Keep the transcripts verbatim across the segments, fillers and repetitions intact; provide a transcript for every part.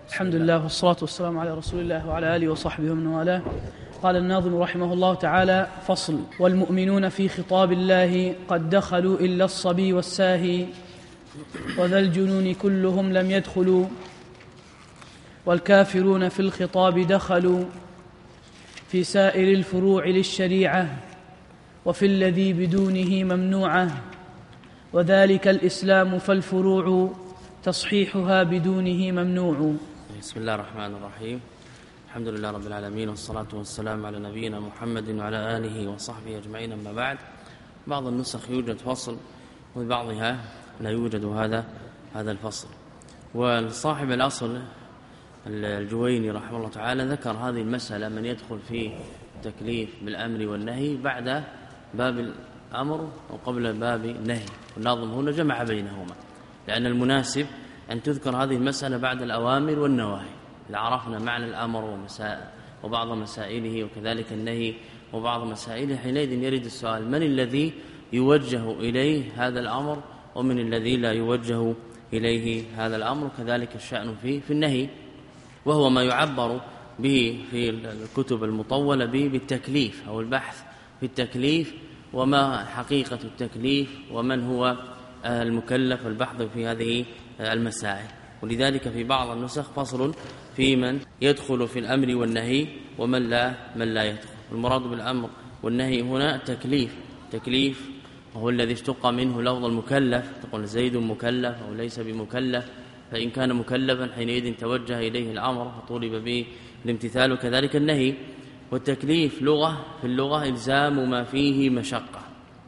الحمد لله والصلاة والسلام على رسول الله وعلى آله وصحبه ومن والاه. قال الناظم رحمه الله تعالى: فصل. والمؤمنون في خطاب الله قد دخلوا إلا الصبي والساهي، وذا الجنون كلهم لم يدخلوا، والكافرون في الخطاب دخلوا في سائر الفروع للشريعة، وفي الذي بدونه ممنوعة، وذلك الإسلام فالفروع تصحيحها بدونه ممنوع. بسم الله الرحمن الرحيم. الحمد لله رب العالمين، والصلاة والسلام على نبينا محمد وعلى آله وصحبه أجمعين. أما بعد، بعض النسخ يوجد فصل وفي بعضها لا يوجد هذا هذا الفصل. والصاحب الأصل الجويني رحمه الله تعالى ذكر هذه المسألة من يدخل في التكليف بالأمر والنهي بعد باب الأمر وقبل باب النهي، والناظم هنا جمع بينهما، لأن المناسب أن تذكر هذه المسألة بعد الأوامر والنواهي. إذا عرفنا معنى الأمر ومسائل وبعض مسائله وكذلك النهي وبعض مسائله، حينئذ يرد السؤال: من الذي يوجه إليه هذا الأمر ومن الذي لا يوجه إليه هذا الأمر؟ كذلك الشأن في في النهي، وهو ما يعبر به في الكتب المطولة به بالتكليف أو البحث في التكليف، وما حقيقة التكليف ومن هو المكلف، البحث في هذه المسائل. ولذلك في بعض النسخ فصل في من يدخل في الأمر والنهي ومن لا من لا يدخل. المراد بالأمر والنهي هنا التكليف، تكليف وهو الذي اشتق منه لفظ المكلف، تقول زيد مكلف أو ليس بمكلف، فإن كان مكلفا حينئذ توجه إليه الأمر فطولب به الامتثال، وكذلك النهي. والتكليف لغة في اللغة إلزام ما فيه مشقة،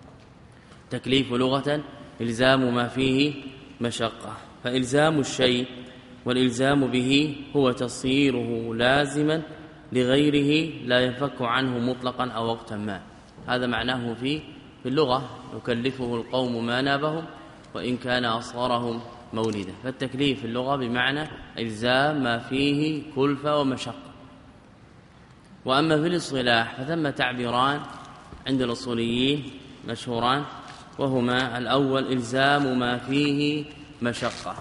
تكليف لغة إلزام ما فيه مشقة، فإلزام الشيء والإلزام به هو تصيره لازما لغيره لا ينفك عنه مطلقا أو وقتا ما. هذا معناه في في اللغة: يكلفه القوم ما نابهم وإن كان أصغرهم مولدا. فالتكليف في اللغة بمعنى إلزام ما فيه كلفة ومشقة. وأما في الاصطلاح فثم تعبيران عند الأصوليين مشهوران، وهما: الأول إلزام ما فيه مشقة،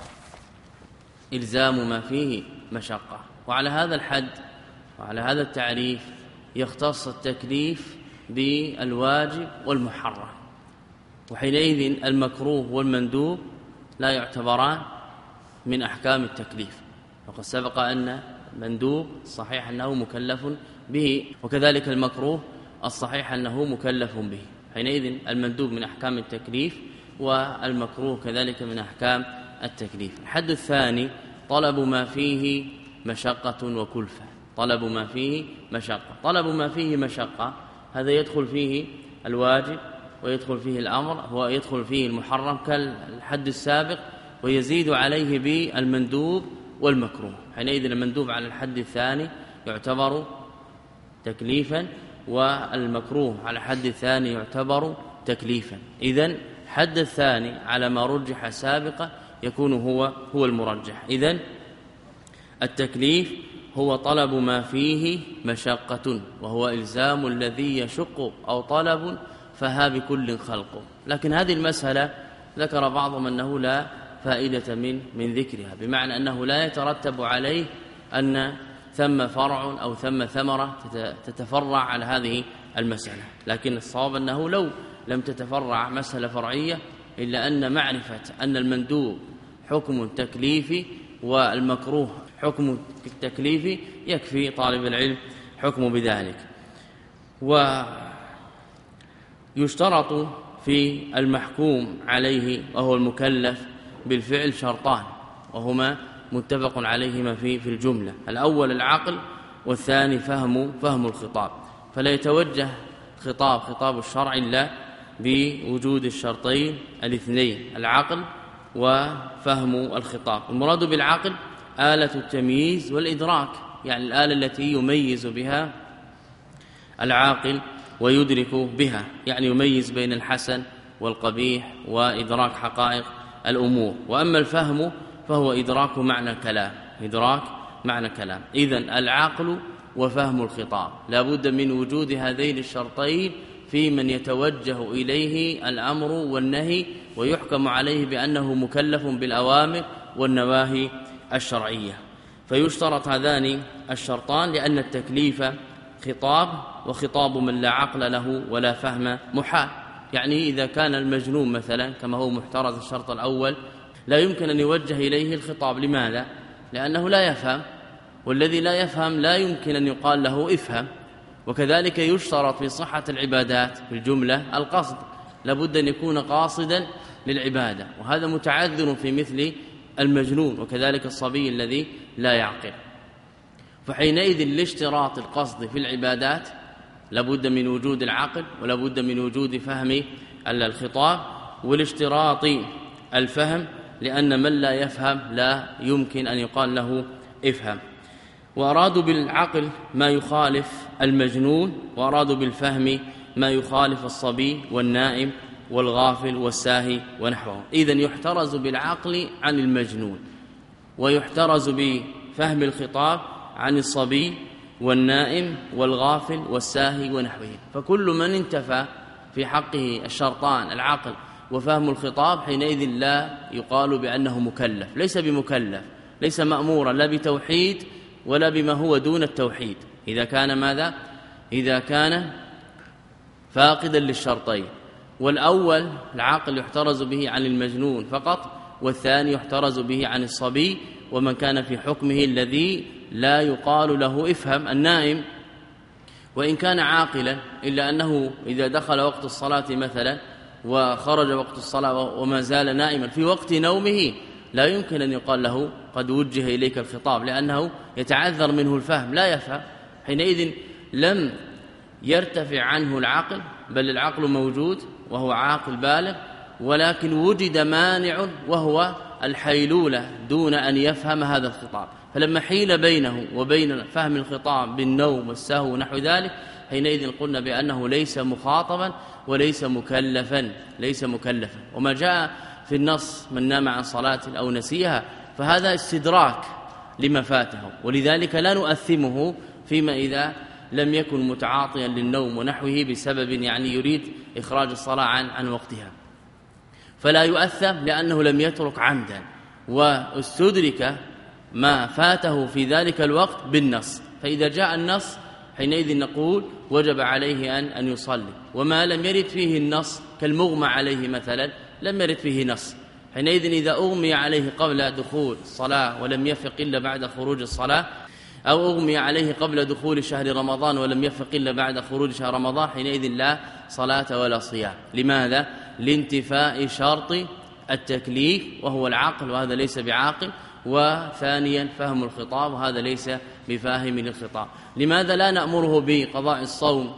إلزام ما فيه مشقة. وعلى هذا الحد وعلى هذا التعريف يختص التكليف بالواجب والمحرم، وحينئذ المكروه والمندوب لا يعتبران من أحكام التكليف. وقد سبق أن المندوب صحيح أنه مكلف به، وكذلك المكروه الصحيح أنه مكلف به. حينئذ المندوب من أحكام التكليف والمكروه كذلك من أحكام التكليف. الحد الثاني طلب ما فيه مشقة وكلفة، طلب ما فيه مشقة. طلب ما فيه مشقة هذا يدخل فيه الواجب ويدخل فيه الأمر ويدخل فيه المحرم كالحد السابق، ويزيد عليه بالمندوب والمكروه. حينئذ المندوب على الحد الثاني يعتبر تكليفا، والمكروه على الحد الثاني يعتبر تكليفا. إذن حد الثاني على ما رجح سابقا يكون هو هو المرجح. إذن التكليف هو طلب ما فيه مشقة، وهو إلزام الذي يشق، أو طلب فها بكل خلقه. لكن هذه المسألة ذكر بعضهم أنه لا فائدة من من ذكرها، بمعنى أنه لا يترتب عليه أن ثم فرع أو ثم ثمرة تتفرع على هذه المسألة. لكن الصواب أنه لو لم تتفرع مسألة فرعية، إلا أن معرفة أن المندوب حكم التكليف والمكروه حكم التكليف يكفي طالب العلم حكم بذلك. ويشترط في المحكوم عليه وهو المكلف بالفعل شرطان، وهما متفق عليهما في في الجملة: الأول العقل، والثاني فهم فهم الخطاب. فلا يتوجه خطاب خطاب الشرع إلا بوجود الشرطين الاثنين: العقل وفهم الخطاب. المراد بالعقل آلة التمييز والإدراك، يعني الآلة التي يميز بها العاقل ويدرك بها، يعني يميز بين الحسن والقبيح وإدراك حقائق الأمور. وأما الفهم فهو إدراك معنى كلام، إدراك معنى كلام. إذن العقل وفهم الخطاب لا بد من وجود هذين الشرطين في من يتوجه إليه الأمر والنهي ويحكم عليه بأنه مكلف بالأوامر والنواهي الشرعية. فيشترط هذان الشرطان لأن التكليف خطاب، وخطاب من لا عقل له ولا فهم محال. يعني إذا كان المجنون مثلا كما هو محترز الشرط الأول لا يمكن أن يوجه إليه الخطاب. لماذا؟ لأنه لا يفهم، والذي لا يفهم لا يمكن أن يقال له افهم. وكذلك يشترط في صحة العبادات في الجملة القصد، لابد أن يكون قاصدا للعبادة، وهذا متعذر في مثل المجنون وكذلك الصبي الذي لا يعقل. فحينئذ لاشتراط القصد في العبادات لابد من وجود العقل ولابد من وجود فهم الخطاب، والاشتراط الفهم لأن من لا يفهم لا يمكن أن يقال له افهم. وأرادوا بالعقل ما يخالف المجنون، وأرادوا بالفهم ما يخالف الصبي والنائم والغافل والساهي ونحوه. إذن يحترز بالعقل عن المجنون، ويحترز بفهم الخطاب عن الصبي والنائم والغافل والساهي ونحوه. فكل من انتفى في حقه الشرطان العقل وفهم الخطاب حينئذ لا يقال بأنه مكلف، ليس بمكلف، ليس مأمورا لا بتوحيد ولا بما هو دون التوحيد إذا كان ماذا؟ إذا كان فاقدا للشرطين. والأول العقل يحترز به عن المجنون فقط، والثاني يحترز به عن الصبي ومن كان في حكمه الذي لا يقال له افهم. النائم وإن كان عاقلا إلا أنه إذا دخل وقت الصلاة مثلا وخرج وقت الصلاة وما زال نائما في وقت نومه لا يمكن أن يقال له قد وجه إليك الخطاب، لأنه يتعذر منه الفهم لا يفهم. حينئذ لم يرتفع عنه العقل، بل العقل موجود وهو عاقل بالغ، ولكن وجد مانع وهو الحيلولة دون أن يفهم هذا الخطاب. فلما حيل بينه وبين فهم الخطاب بالنوم والسهو ونحو ذلك حينئذ قلنا بأنه ليس مخاطبا وليس مكلفا ليس مكلفا. وما جاء في النص من نام عن صلاة أو نسيها فهذا استدراك لما فاته، ولذلك لا نؤثمه فيما إذا لم يكن متعاطيا للنوم ونحوه بسبب يعني يريد إخراج الصلاة عن, عن وقتها، فلا يؤثم لأنه لم يترك عمدا، واستدرك ما فاته في ذلك الوقت بالنص. فإذا جاء النص حينئذ نقول وجب عليه أن, أن يصلي. وما لم يرد فيه النص كالمغمى عليه مثلا لم يرد فيه نص، حينئذ إذا أغمي عليه قبل دخول الصلاة ولم يفق إلا بعد خروج الصلاة، أو أغمي عليه قبل دخول شهر رمضان ولم يفق إلا بعد خروج شهر رمضان، حينئذ لا صلاة ولا صيام. لماذا؟ لانتفاء شرط التكليف وهو العقل، وهذا ليس بعاقل، وثانيا فهم الخطاب وهذا ليس بفاهم للخطاب. لماذا لا نأمره بقضاء الصوم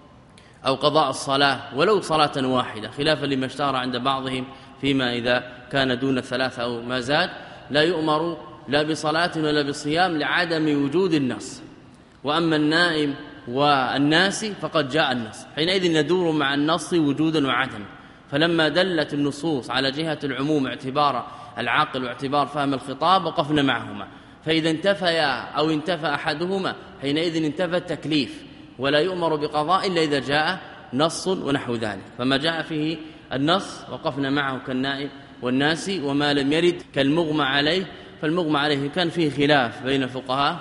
أو قضاء الصلاة ولو صلاة واحدة، خلافا لما اشتهر عند بعضهم فيما إذا كان دون الثلاثة أو ما زاد لا يؤمر لا بصلاة ولا بصيام لعدم وجود النص. وأما النائم والناس فقد جاء النص، حينئذ ندور مع النص وجودا وعدما. فلما دلت النصوص على جهة العموم اعتبار العقل واعتبار فهم الخطاب وقفنا معهما، فإذا انتفيا أو انتفى أحدهما حينئذ انتفى التكليف، ولا يؤمر بقضاء إلا إذا جاء نص ونحو ذلك. فما جاء فيه النص وقفنا معه كالنائم والناس، وما لم يرد كالمغمى عليه، فالمغمى عليه كان فيه خلاف بين الفقهاء،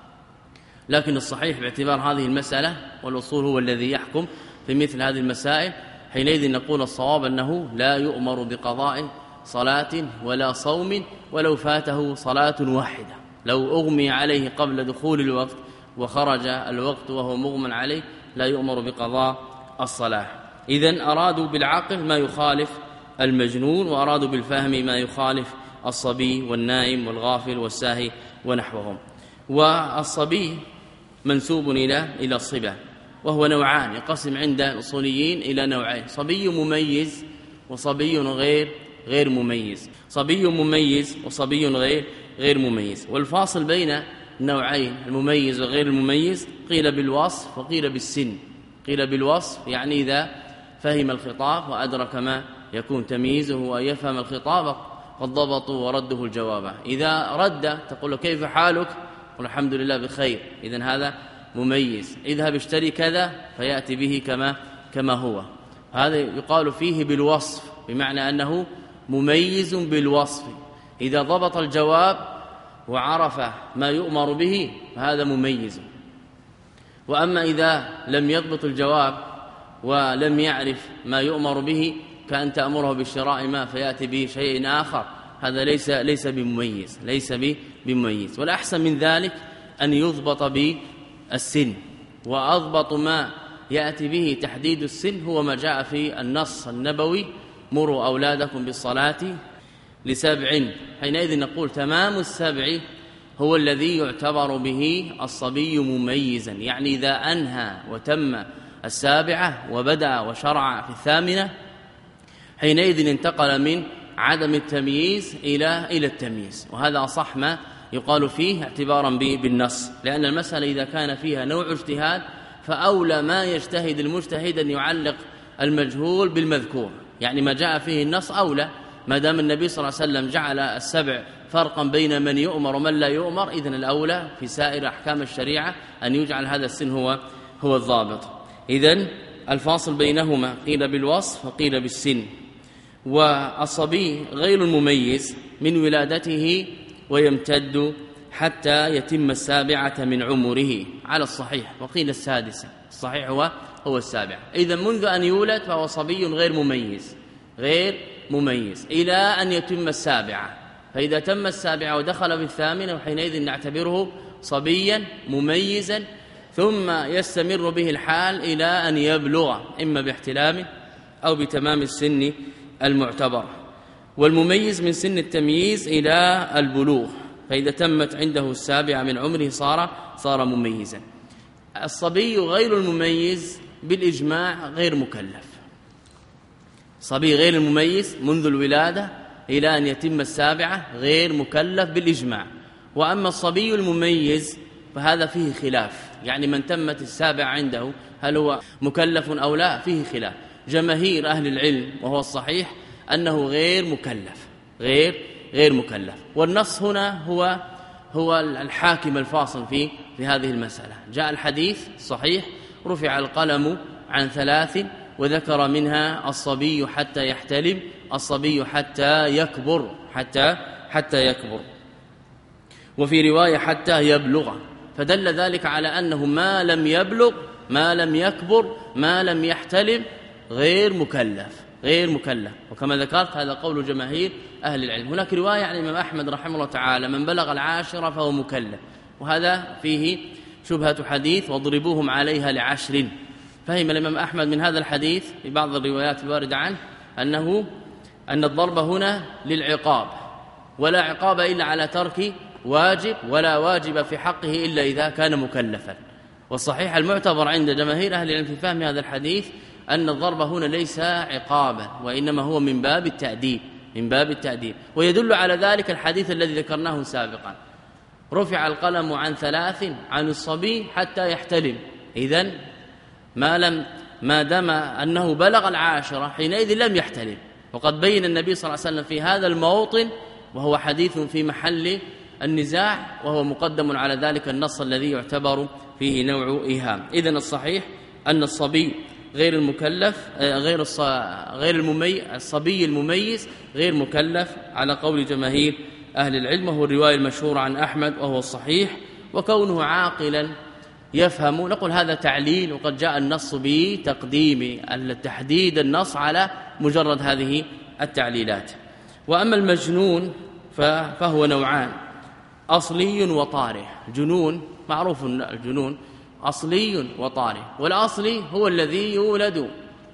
لكن الصحيح باعتبار هذه المسألة والأصول هو الذي يحكم في مثل هذه المسائل، حينئذ نقول الصواب أنه لا يؤمر بقضاء صلاة ولا صوم ولو فاته صلاة واحدة. لو أغمي عليه قبل دخول الوقت وخرج الوقت وهو مغمى عليه لا يؤمر بقضاء الصلاة. إذن أرادوا بالعقل ما يخالف المجنون، وأرادوا بالفهم ما يخالف الصبي والنائم والغافل والساهي ونحوهم. والصبي منسوب إلى إلى الصبا، وهو نوعان، يقسم عند الأصوليين إلى نوعين: صبي مميز وصبي غير غير مميز. صبي مميز وصبي غير غير مميز. والفاصل بين النوعين المميز وغير المميز قيل بالوصف وقيل بالسن. قيل بالوصف يعني إذا فهم الخطاب وأدرك ما يكون تمييزه ويفهم الخطاب قد ضبطوا ورده الجواب. إذا رد تقول له كيف حالك؟ قل الحمد لله بخير، إذن هذا مميز. اذهب اشتري كذا فيأتي به كما كما هو. هذا يقال فيه بالوصف، بمعنى أنه مميز بالوصف. إذا ضبط الجواب وعرف ما يؤمر به فهذا مميز. وأما إذا لم يضبط الجواب ولم يعرف ما يؤمر به كأن تأمره بالشراء ما فيأتي به شيء آخر هذا ليس ليس بمميز ليس بمميز. والأحسن من ذلك أن يضبط بالسن، وأضبط ما يأتي به تحديد السن هو ما جاء في النص النبوي: مروا أولادكم بالصلاة لسبع. حينئذ نقول تمام السبع هو الذي يعتبر به الصبي مميزا، يعني إذا أنهى وتم السابعة وبدأ وشرع في الثامنة حينئذ انتقل من عدم التمييز إلى إلى التمييز. وهذا أصح ما يقال فيه اعتبارا بالنص، لأن المسألة إذا كان فيها نوع اجتهاد فأولى ما يجتهد المجتهد أن يعلق المجهول بالمذكور، يعني ما جاء فيه النص أولى. ما دام النبي صلى الله عليه وسلم جعل السبع فرقا بين من يؤمر ومن لا يؤمر، إذن الأولى في سائر أحكام الشريعة أن يجعل هذا السن هو هو الضابط. إذن الفاصل بينهما قيل بالوصف وقيل بالسن. والصبي غير المميز من ولادته ويمتد حتى يتم السابعة من عمره على الصحيح، وقيل السادسة، الصحيح هو هو السابعة. إذن منذ أن يولد فهو صبي غير مميز غير مميز إلى أن يتم السابعة، فإذا تم السابعة ودخل بالثامنة وحينئذ نعتبره صبيا مميزا، ثم يستمر به الحال إلى أن يبلغ إما باحتلام أو بتمام السن المعتبر. والمميز من سن التمييز إلى البلوغ، فإذا تمت عنده السابعة من عمره صار صار مميزا. الصبي غير المميز بالإجماع غير مكلف. صبي غير المميز منذ الولادة إلى أن يتم السابعة غير مكلف بالإجماع. وأما الصبي المميز فهذا فيه خلاف، يعني من تمت السابعة عنده هل هو مكلف أو لا فيه خلاف. جماهير أهل العلم وهو الصحيح أنه غير مكلف غير غير مكلف. والنص هنا هو هو الحاكم الفاصل في في هذه المسألة. جاء الحديث صحيح: رفع القلم عن ثلاث وذكر منها الصبي حتى يحتلم، الصبي حتى يكبر حتى حتى يكبر، وفي رواية حتى يبلغ، فدل ذلك على أنه ما لم يبلغ ما لم يكبر ما لم يحتلم غير مكلف غير مكلف. وكما ذكرت هذا قول جماهير أهل العلم. هناك رواية عن الإمام أحمد رحمه الله تعالى: من بلغ العاشرة فهو مكلف، وهذا فيه شبهة حديث واضربوهم عليها لعشر. فهم الإمام أحمد من هذا الحديث في بعض الروايات الواردة عنه أنه أن الضرب هنا للعقاب، ولا عقاب إلا على ترك واجب، ولا واجب في حقه إلا إذا كان مكلفا. والصحيح المعتبر عند جماهير أهل العلم في فهم هذا الحديث أن الضرب هنا ليس عقابا، وإنما هو من باب التأديب من باب التأديب. ويدل على ذلك الحديث الذي ذكرناه سابقا: رفع القلم عن ثلاث عن الصبي حتى يحتلم. إذن ما لم ما دام أنه بلغ العاشرة حينئذ لم يحتلم. وقد بين النبي صلى الله عليه وسلم في هذا الموطن، وهو حديث في محل النزاع، وهو مقدم على ذلك النص الذي يعتبر فيه نوع إيهام. إذن الصحيح أن الصبي غير المكلف غير غير المميز الصبي المميز غير مكلف على قول جماهير أهل العلم، وهو الرواية المشهورة عن أحمد وهو الصحيح. وكونه عاقلا يفهم، نقول هذا تعليل، وقد جاء النص بتقديم التحديد النص على مجرد هذه التعليلات. وأما المجنون فهو نوعان: أصلي وطارئ. جنون معروف الجنون أصلي وطارئ، والأصلي هو الذي يولد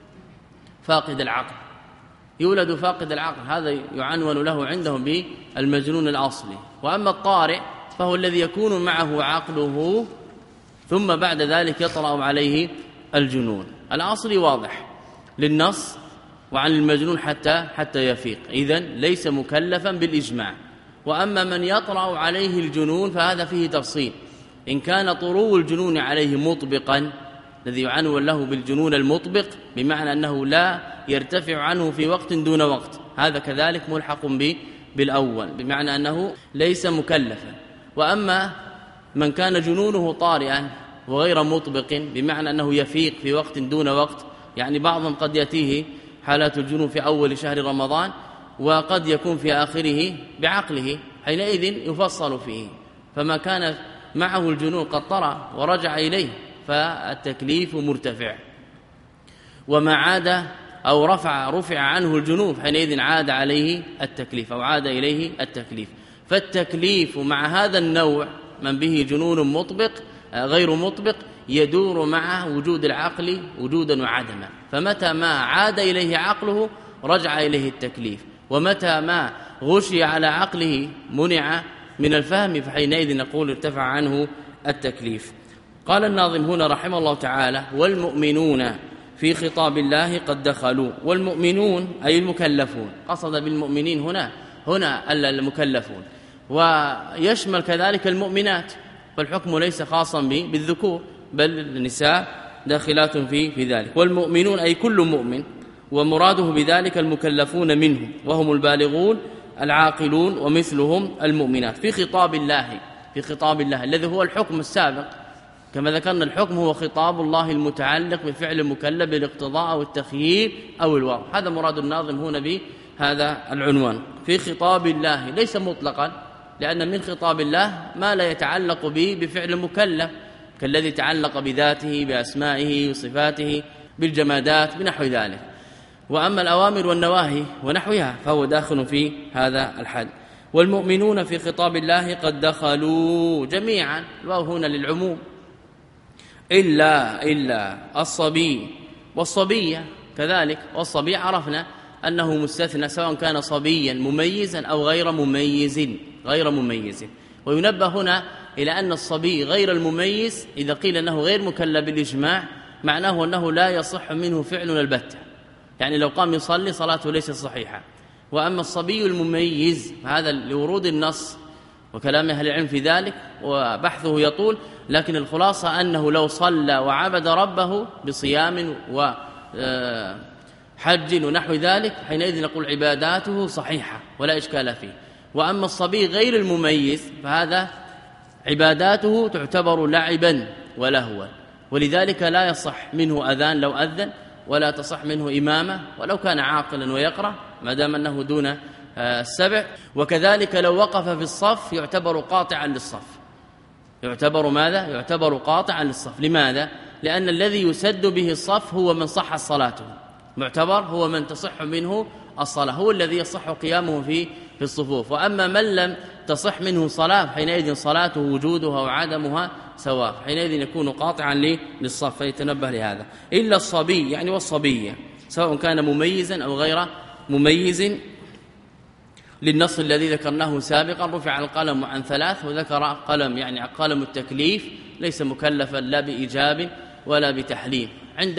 فاقد العقل يولد فاقد العقل هذا يعنون له عندهم بالمجنون الأصلي. وأما الطارئ فهو الذي يكون معه عقله ثم بعد ذلك يطرأ عليه الجنون. الأصلي واضح للنص، وعن المجنون حتى حتى يفيق، إذن ليس مكلفا بالإجماع. وأما من يطرأ عليه الجنون فهذا فيه تفصيل: إن كان طرو الجنون عليه مطبقا، الذي يعنون له بالجنون المطبق بمعنى أنه لا يرتفع عنه في وقت دون وقت، هذا كذلك ملحق بالأول بمعنى أنه ليس مكلفا. وأما من كان جنونه طارئا وغير مطبق بمعنى أنه يفيق في وقت دون وقت، يعني بعضهم قد يأتيه حالات الجنون في أول شهر رمضان، وقد يكون في آخره بعقله، حينئذ يفصل فيه. فما كان معه الجنون قد طرأ ورجع إليه فالتكليف مرتفع، وما عاد أو رفع رفع عنه الجنون حينئذ عاد عليه التكليف أو عاد إليه التكليف. فالتكليف مع هذا النوع من به جنون مطبق غير مطبق يدور مع وجود العقل وجودا وعدما، فمتى ما عاد إليه عقله رجع إليه التكليف، ومتى ما غشي على عقله منع من الفهم فحينئذ نقول ارتفع عنه التكليف. قال الناظم هنا رحمه الله تعالى: والمؤمنون في خطاب الله قد دخلوا. والمؤمنون أي المكلفون، قصد بالمؤمنين هنا هنا المكلفون، ويشمل كذلك المؤمنات، فالحكم ليس خاصا بالذكور بل النساء داخلات في في ذلك. والمؤمنون أي كل مؤمن، ومراده بذلك المكلفون منهم وهم البالغون العاقلون ومثلهم المؤمنات في خطاب الله، في خطاب الله الذي هو الحكم السابق. كما ذكرنا الحكم هو خطاب الله المتعلق بفعل المكلف بالاقتضاء أو التخيير أو الوضع، هذا مراد الناظم هنا بهذا العنوان في خطاب الله، ليس مطلقا، لأن من خطاب الله ما لا يتعلق به بفعل المكلف كالذي تعلق بذاته بأسمائه وصفاته بالجمادات بنحو ذلك. وأما الأوامر والنواهي ونحوها فهو داخل في هذا الحد. والمؤمنون في خطاب الله قد دخلوا جميعا، الواو هنا للعموم، إلا إلا الصبي والصبية كذلك. والصبي عرفنا أنه مستثنى سواء كان صبيا مميزا أو غير مميز غير مميز. وينبه هنا إلى أن الصبي غير المميز إذا قيل أنه غير مكلف بالإجماع معناه أنه لا يصح منه فعل البتة، يعني لو قام يصلي صلاته ليست صحيحة. وأما الصبي المميز هذا لورود النص وكلام أهل العلم في ذلك وبحثه يطول، لكن الخلاصة أنه لو صلى وعبد ربه بصيام وحج ونحو ذلك حينئذ نقول عباداته صحيحة ولا إشكال فيه. وأما الصبي غير المميز فهذا عباداته تعتبر لعبا ولهوا، ولذلك لا يصح منه أذان لو أذن، ولا تصح منه إمامة ولو كان عاقلا ويقرأ ما دام أنه دون السبع. وكذلك لو وقف في الصف يعتبر قاطعا للصف، يعتبر ماذا؟ يعتبر قاطعا للصف. لماذا؟ لأن الذي يسد به الصف هو من صح صلاته، معتبر هو من تصح منه الصلاة، هو الذي يصح قيامه في في الصفوف. وأما من لم تصح منه صلاة حينئذ صلاته وجودها وعدمها سواء، حينئذ يكون قاطعا للصف، فيتنبه لهذا. إلا الصبي يعني والصبية سواء كان مميزا أو غير مميز، للنص الذي ذكرناه سابقا رفع القلم عن ثلاث، وذكر قلم يعني قلم التكليف ليس مكلفا لا بإيجاب ولا بتحليم. عند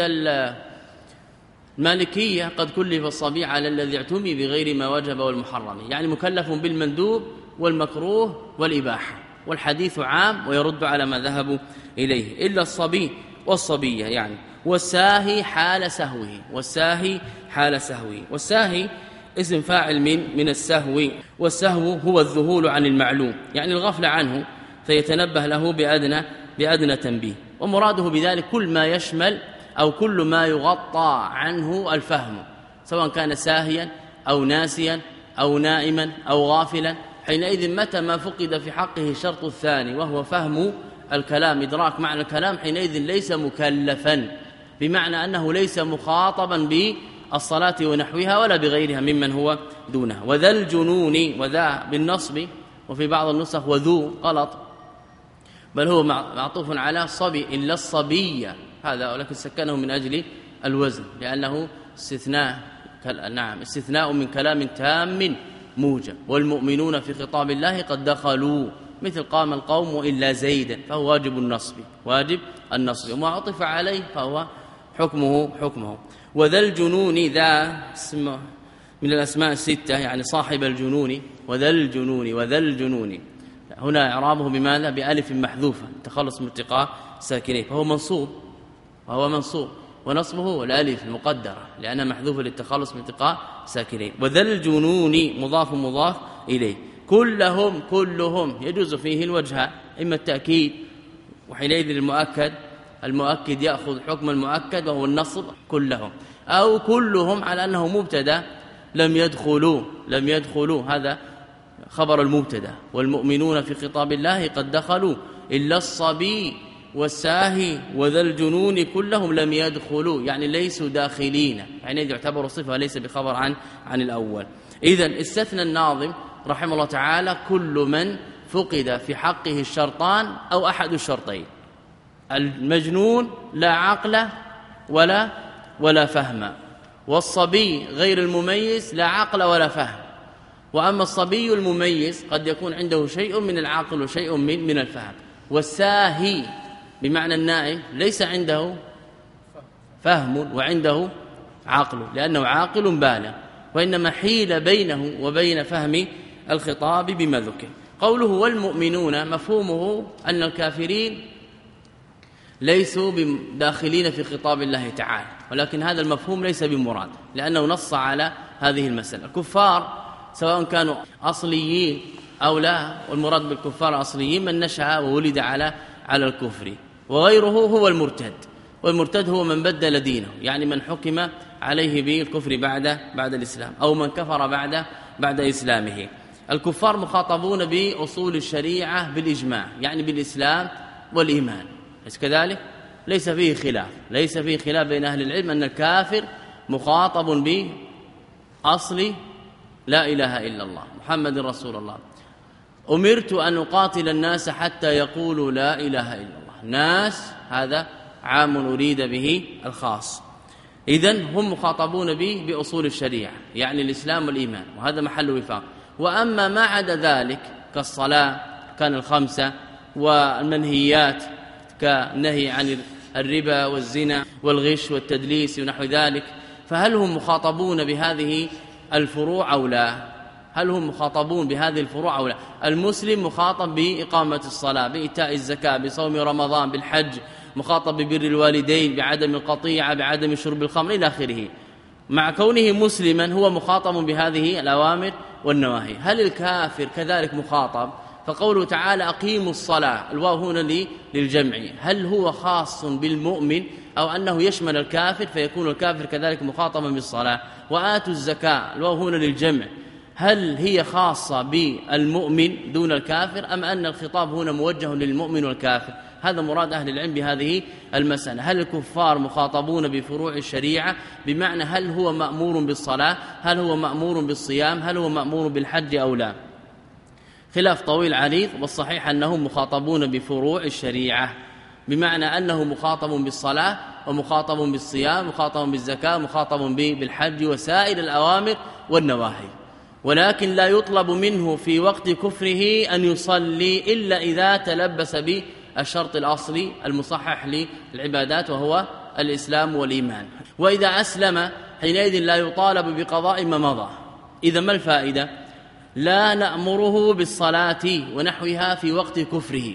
المالكية قد كلف الصبي على الذي اعتمي بغير ما وجب والمحرم، يعني مكلف بالمندوب والمكروه والإباحة، والحديث عام ويرد على ما ذهبوا إليه. إلا الصبي والصبية يعني. والساهي حال سهوه، والساهي حال سهوه. والساهي اسم فاعل من من السهو، والسهو هو الذهول عن المعلوم يعني الغفلة عنه، فيتنبه له بأدنى بأدنى تنبيه. ومراده بذلك كل ما يشمل أو كل ما يغطى عنه الفهم، سواء كان ساهيا أو ناسيا أو نائما أو غافلا. حينئذ متى ما فقد في حقه الشرط الثاني وهو فهم الكلام إدراك معنى الكلام حينئذ ليس مكلفا، بمعنى أنه ليس مخاطبا بالصلاة ونحوها ولا بغيرها ممن هو دونها. وذا الجنون، وذا بالنصب وفي بعض النسخ وذو غلط، بل هو معطوف على صبي إلا الصبية، هذا ولكن سكنه من أجل الوزن لأنه استثناء، نعم استثناء من كلام تام موجب. والمؤمنون في خطاب الله قد دخلوا، مثل قام القوم إلا زيدا فهو واجب النصب، واجب النصب، وما عطف عليه فهو حكمه حكمه. وذا الجنون ذا اسم من الأسماء الستة يعني صاحب الجنون، وذا الجنون وذا الجنون هنا إعرابه بماذا؟ بألف محذوفة تخلص من اتقاء ساكنيه، فهو منصوب وهو منصوب ونصبه الألف المقدرة لأنها محذوفة للتخلص من اتقاء ساكنيه. وذا الجنون مضاف مضاف إليه. كلهم كلهم يجوز فيه الوجه، إما التأكيد وحينئذ المؤكد المؤكد يأخذ حكم المؤكد وهو النصب كلهم، أو كلهم على أنه مبتدا لم يدخلوا لم يدخلوا هذا خبر المبتدا والمؤمنون في خطاب الله قد دخلوا إلا الصبي والساهي وذا الجنون كلهم لم يدخلوا، يعني ليسوا داخلين، يعني يعتبر صفة ليس بخبر عن عن الأول. إذن استثنى الناظم رحمه الله تعالى كل من فقد في حقه الشرطان أو أحد الشرطين. المجنون لا عقل ولا ولا فهم، والصبي غير المميز لا عقل ولا فهم. وأما الصبي المميز قد يكون عنده شيء من العقل وشيء من من الفهم. والساهي بمعنى النائم ليس عنده فهم وعنده عقل، لأنه عاقل بالغ، وإنما حيل بينه وبين فهم الخطاب بما ذكر. قوله والمؤمنون مفهومه أن الكافرين ليسوا داخلين في خطاب الله تعالى، ولكن هذا المفهوم ليس بمراد، لأنه نص على هذه المسألة. الكفار سواء كانوا أصليين أو لا، والمراد بالكفار أصليين من نشأ وولد على على الكفر، وغيره هو المرتد، والمرتد هو من بدل دينه، يعني من حكم عليه بالكفر بعد بعد الإسلام، أو من كفر بعد بعد إسلامه. الكفار مخاطبون بأصول الشريعة بالإجماع، يعني بالإسلام والإيمان، بس كذلك ليس فيه خلاف ليس فيه خلاف بين أهل العلم أن الكافر مخاطب بأصل لا إله إلا الله محمد رسول الله. أمرت أن أقاتل الناس حتى يقولوا لا إله إلا الله. ناس هذا عام أريد به الخاص، إذن هم مخاطبون به بأصول الشريعة، يعني الإسلام والإيمان، وهذا محل وفاق. وأما ما عدا ذلك كالصلاة كان الخمسة والمنهيات كالنهي عن الربا والزنا والغش والتدليس ونحو ذلك، فهل هم مخاطبون بهذه الفروع أو لا؟ هل هم مخاطبون بهذه الفروع أو لا؟ المسلم مخاطب بإقامة الصلاة، بإيتاء الزكاة، بصوم رمضان، بالحج، مخاطب ببر الوالدين، بعدم القطيعة، بعدم شرب الخمر إلى آخره. مع كونه مسلما هو مخاطب بهذه الأوامر والنواهي. هل الكافر كذلك مخاطب؟ فقوله تعالى أقيموا الصلاة، الواو هنا للجمع، هل هو خاص بالمؤمن أو أنه يشمل الكافر فيكون الكافر كذلك مخاطبا بالصلاة؟ وآتوا الزكاة، الواو هنا للجمع، هل هي خاصة بالمؤمن دون الكافر أم أن الخطاب هنا موجه للمؤمن والكافر؟ هذا مراد أهل العلم بهذه المسألة. هل الكفار مخاطبون بفروع الشريعة بمعنى هل هو مأمور بالصلاة، هل هو مأمور بالصيام، هل هو مأمور بالحج أو لا؟ خلاف طويل عريض، والصحيح أنهم مخاطبون بفروع الشريعة، بمعنى أنه مخاطب بالصلاة ومخاطب بالصيام، مخاطب بالزكاة، مخاطب بالحج وسائر الأوامر والنواهي، ولكن لا يطلب منه في وقت كفره أن يصلي إلا إذا تلبس بالشرط الأصلي المصحح للعبادات وهو الإسلام والإيمان. وإذا أسلم حينئذ لا يطالب بقضاء ما مضى. إذا ما الفائدة؟ لا نأمره بالصلاة ونحوها في وقت كفره،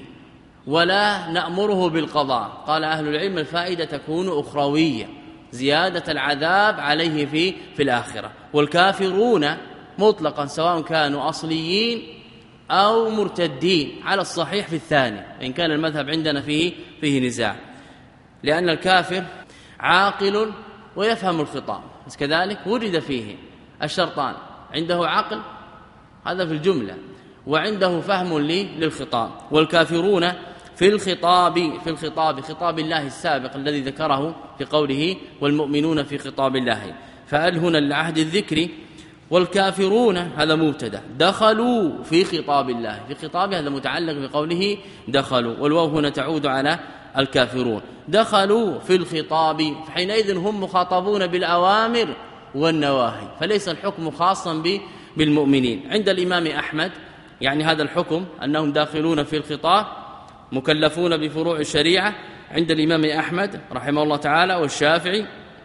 ولا نأمره بالقضاء. قال أهل العلم الفائدة تكون أخروية، زيادة العذاب عليه في في الآخرة. والكافرون مطلقا سواء كانوا أصليين أو مرتدين على الصحيح في الثاني، وإن كان المذهب عندنا فيه فيه نزاع، لأن الكافر عاقل ويفهم الخطاب، بس كذلك وجد فيه الشرطان، عنده عقل هذا في الجملة، وعنده فهم للخطاب. والكافرون في الخطاب في الخطاب خطاب الله السابق الذي ذكره في قوله والمؤمنون في خطاب الله، فهل هنا العهد الذكري. والكافرون هذا مبتدا، دخلوا في خطاب الله، في خطاب هذا متعلق بقوله دخلوا، والواو هنا تعود على الكافرون. دخلوا في الخطاب، فحينئذ هم مخاطبون بالأوامر والنواهي، فليس الحكم خاصا بالمؤمنين. عند الإمام أحمد يعني هذا الحكم أنهم داخلون في الخطاب مكلفون بفروع الشريعة عند الإمام أحمد رحمه الله تعالى والشافعي،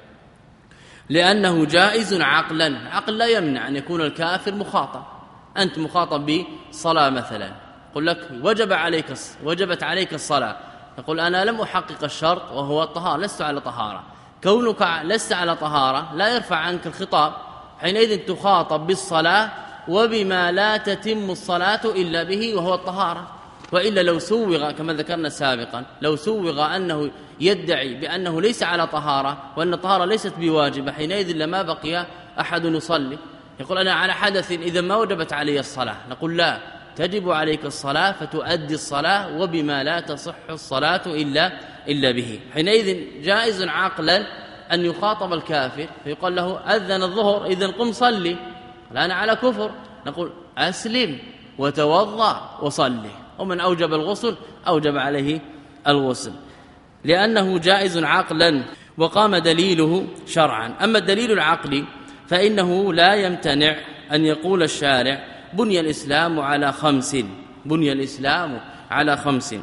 لأنه جائز عقلا. عقل لا يمنع أن يكون الكافر مخاطب. أنت مخاطب بالصلاة مثلا، قل لك وجب عليك وجبت عليك الصلاة، يقول أنا لم أحقق الشرط وهو الطهارة، لست على طهارة. كونك لست على طهارة لا يرفع عنك الخطاب، حينئذ تخاطب بالصلاة وبما لا تتم الصلاة إلا به وهو الطهارة. وإلا لو سوغ كما ذكرنا سابقا، لو سوغ أنه يدعي بأنه ليس على طهارة وأن الطهارة ليست بواجبة، حينئذ لما بقي أحد يصلي. يقول أنا على حدث إذا ما وجبت علي الصلاة، نقول لا، تجب عليك الصلاة فتؤدي الصلاة وبما لا تصح الصلاة إلا إلا به. حينئذ جائز عقلا أن يخاطب الكافر فيقال له أذن الظهر إذن قم صلي، لا أنا على كفر، نقول أسلم وتوضأ وصلي، ومن أوجب الغسل أوجب عليه الغسل لأنه جائز عقلا وقام دليله شرعا. أما الدليل العقلي فإنه لا يمتنع أن يقول الشارع بني الإسلام على خمس، بني الإسلام على خمس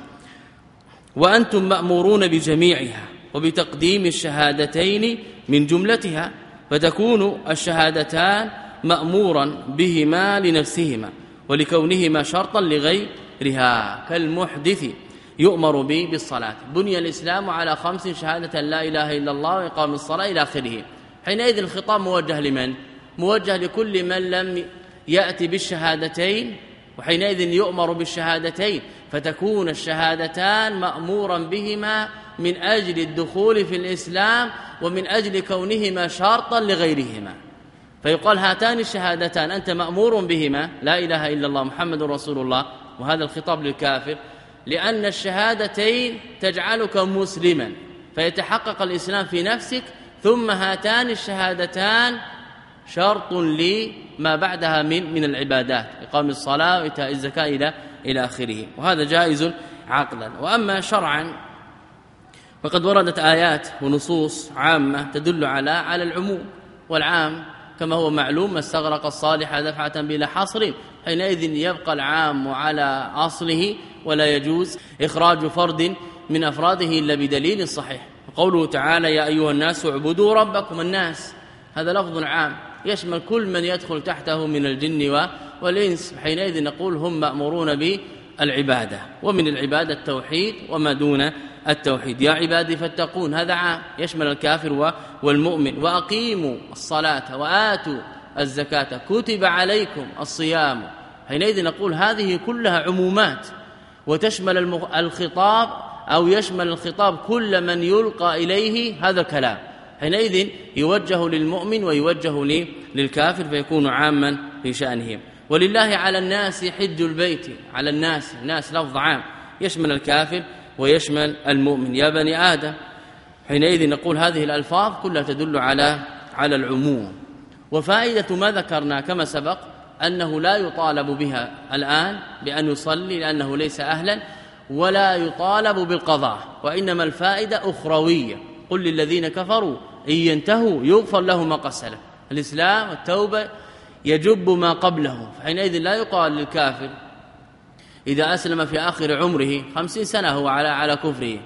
وأنتم مأمورون بجميعها وبتقديم الشهادتين من جملتها، فتكون الشهادتان مأمورا بهما لنفسهما ولكونهما شرطا لغيرها كالمحدث يؤمر به بالصلاة. بني الإسلام على خمس، شهادة لا إله إلا الله وإقام الصلاة إلى آخره. حينئذ الخطاب موجه لمن؟ موجه لكل من لم يأتي بالشهادتين، وحينئذ يؤمر بالشهادتين، فتكون الشهادتان مأمورا بهما من أجل الدخول في الإسلام ومن أجل كونهما شرطا لغيرهما. فيقال هاتان الشهادتان أنت مأمور بهما، لا إله إلا الله محمد رسول الله، وهذا الخطاب للكافر، لأن الشهادتين تجعلك مسلما فيتحقق الإسلام في نفسك، ثم هاتان الشهادتان شرط لما بعدها من من العبادات، إقام الصلاة وإيتاء الزكاة إلى إلى آخره، وهذا جائز عقلا. وأما شرعا فقد وردت آيات ونصوص عامة تدل على على العموم والعام، كما هو معلوم ما استغرق الصالح دفعة بلا حصر، حينئذ يبقى العام على أصله ولا يجوز إخراج فرد من أفراده إلا بدليل صحيح. قوله تعالى يا أيها الناس اعبدوا ربكم، الناس هذا لفظ عام يشمل كل من يدخل تحته من الجن والإنس، حينئذ نقول هم مأمورون بالعبادة، ومن العبادة التوحيد وما دون التوحيد. يا عبادي فاتقون، هذا عام يشمل الكافر والمؤمن. وأقيموا الصلاة وآتوا الزكاة كتب عليكم الصيام، حينئذ نقول هذه كلها عمومات وتشمل الخطاب أو يشمل الخطاب كل من يلقى إليه هذا الكلام، حينئذ يوجه للمؤمن ويوجه للكافر فيكون عاما في شأنهم. ولله على الناس حج البيت، على الناس، الناس لفظ عام يشمل الكافر ويشمل المؤمن، يا بني آدم، حينئذ نقول هذه الألفاظ كلها تدل على على العموم. وفائدة ما ذكرنا كما سبق أنه لا يطالب بها الآن بأن يصلي لأنه ليس أهلا، ولا يطالب بالقضاء، وإنما الفائدة أخروية. قل للذين كفروا إن ينتهوا يغفر لهم ما قد سلف. الإسلام والتوبة يجب ما قبله، فحينئذ لا يقال للكافر إذا أسلم في آخر عمره خمسين سنة هو على على كفره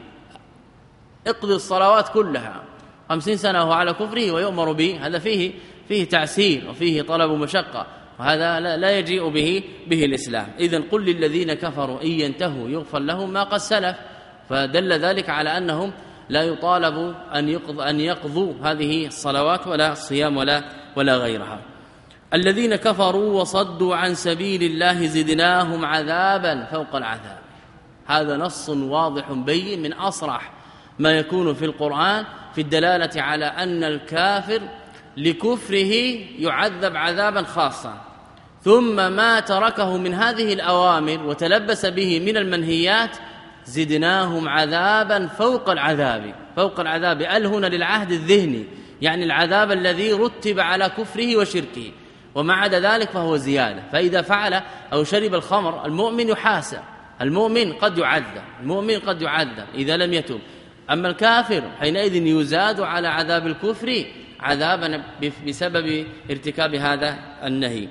اقضي الصلوات كلها، خمسين سنة هو على كفره ويؤمر به، هذا فيه فيه تعسير وفيه طلب مشقة، وهذا لا, لا يجيء به به الإسلام. إذن قل للذين كفروا إن ينتهوا يغفر لهم ما قد سلف، فدل ذلك على أنهم لا يطالب أن يقضوا أن يقضوا هذه الصلوات ولا الصيام ولا ولا غيرها. الذين كفروا وصدوا عن سبيل الله زدناهم عذابا فوق العذاب، هذا نص واضح بين من أصرح ما يكون في القرآن في الدلالة على أن الكافر لكفره يعذب عذابا خاصا، ثم ما تركه من هذه الأوامر وتلبس به من المنهيات زدناهم عذابا فوق العذاب. فوق العذاب ال هنا للعهد الذهني، يعني العذاب الذي رتب على كفره وشركه، وما عدا ذلك فهو زيادة. فإذا فعل أو شرب الخمر المؤمن يحاسب، المؤمن قد يعذب، المؤمن قد يعذب إذا لم يتب. أما الكافر حينئذ يزاد على عذاب الكفر عذابا بسبب ارتكاب هذا النهي.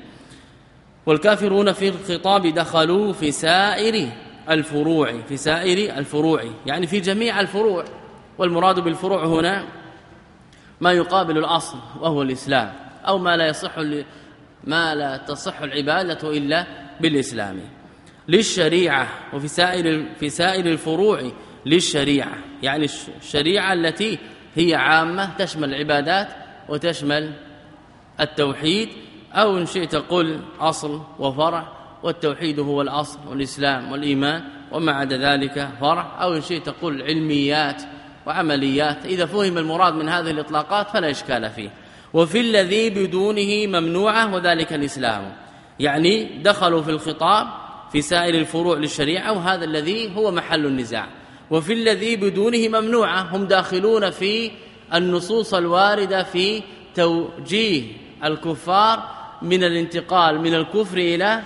والكافرون في الخطاب دخلوا في سائر الفروع، في سائر الفروع يعني في جميع الفروع، والمراد بالفروع هنا ما يقابل الأصل وهو الإسلام، أو ما لا يصح ما لا تصح العبادة إلا بالإسلام. للشريعة، وفي سائر في سائر الفروع للشريعة، يعني الشريعة التي هي عامة تشمل العبادات وتشمل التوحيد، أو إن شئت قل أصل وفرع، والتوحيد هو الأصل والإسلام والإيمان، وما عدا ذلك فرع، أو إن شئت قل علميات وعمليات. إذا فهم المراد من هذه الإطلاقات فلا إشكال فيه. وفي الذي بدونه ممنوعة وذلك الإسلام، يعني دخلوا في الخطاب في سائر الفروع للشريعة وهذا الذي هو محل النزاع. وفي الذي بدونه ممنوعة، هم داخلون في النصوص الواردة في توجيه الكفار من الانتقال من الكفر إلى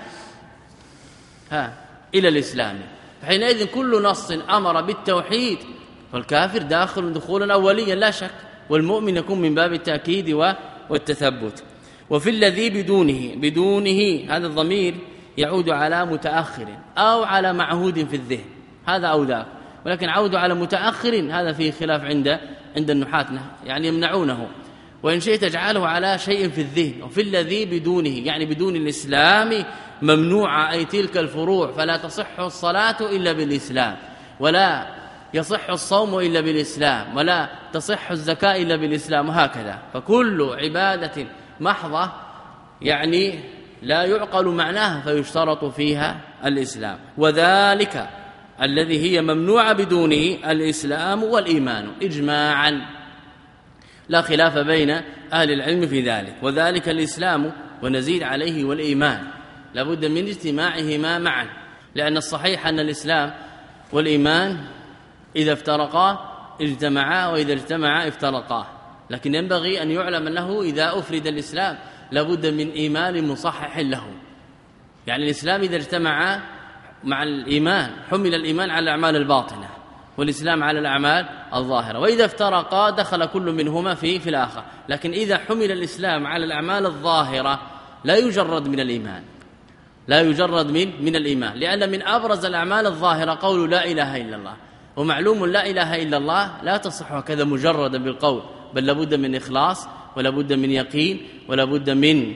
ها إلى الإسلام. حينئذ كل نص أمر بالتوحيد فالكافر داخل دخولا أوليا لا شك، والمؤمن يكون من باب التأكيد والتثبت. وفي الذي بدونه، بدونه هذا الضمير يعود على متأخر أو على معهود في الذهن، هذا أو ذاك، ولكن عود على متأخر هذا فيه خلاف عند عند النحاة، يعني يمنعونه. وإن شئت تجعله على شيء في الذهن. وفي الذي بدونه يعني بدون الإسلام ممنوعة، أي تلك الفروع، فلا تصح الصلاة إلا بالإسلام، ولا يصح الصوم إلا بالإسلام، ولا تصح الزكاة إلا بالإسلام، وهكذا. فكل عبادة محضة يعني لا يعقل معناها فيشترط فيها الإسلام. وذلك الذي هي ممنوعة بدونه الإسلام والإيمان إجماعا، لا خلاف بين أهل العلم في ذلك. وذلك الإسلام ونزيد عليه والإيمان، لابد من اجتماعهما معا، لأن الصحيح أن الإسلام والإيمان إذا افترقا اجتمعا وإذا اجتمعا افترقا، لكن ينبغي أن يعلم أنه إذا أفرد الإسلام لابد من إيمان مصحح له. يعني الإسلام إذا اجتمع مع الإيمان حمل الإيمان على الأعمال الباطنة والإسلام على الأعمال الظاهرة، وإذا افترقا دخل كل منهما في في الآخر. لكن إذا حمل الإسلام على الأعمال الظاهرة لا يجرد من الإيمان، لا يجرد من من الإيمان، لأن من أبرز الأعمال الظاهرة قول لا إله إلا الله، ومعلوم لا إله إلا الله لا تصح هكذا مجردا بالقول، بل لابد من إخلاص ولابد من يقين ولابد من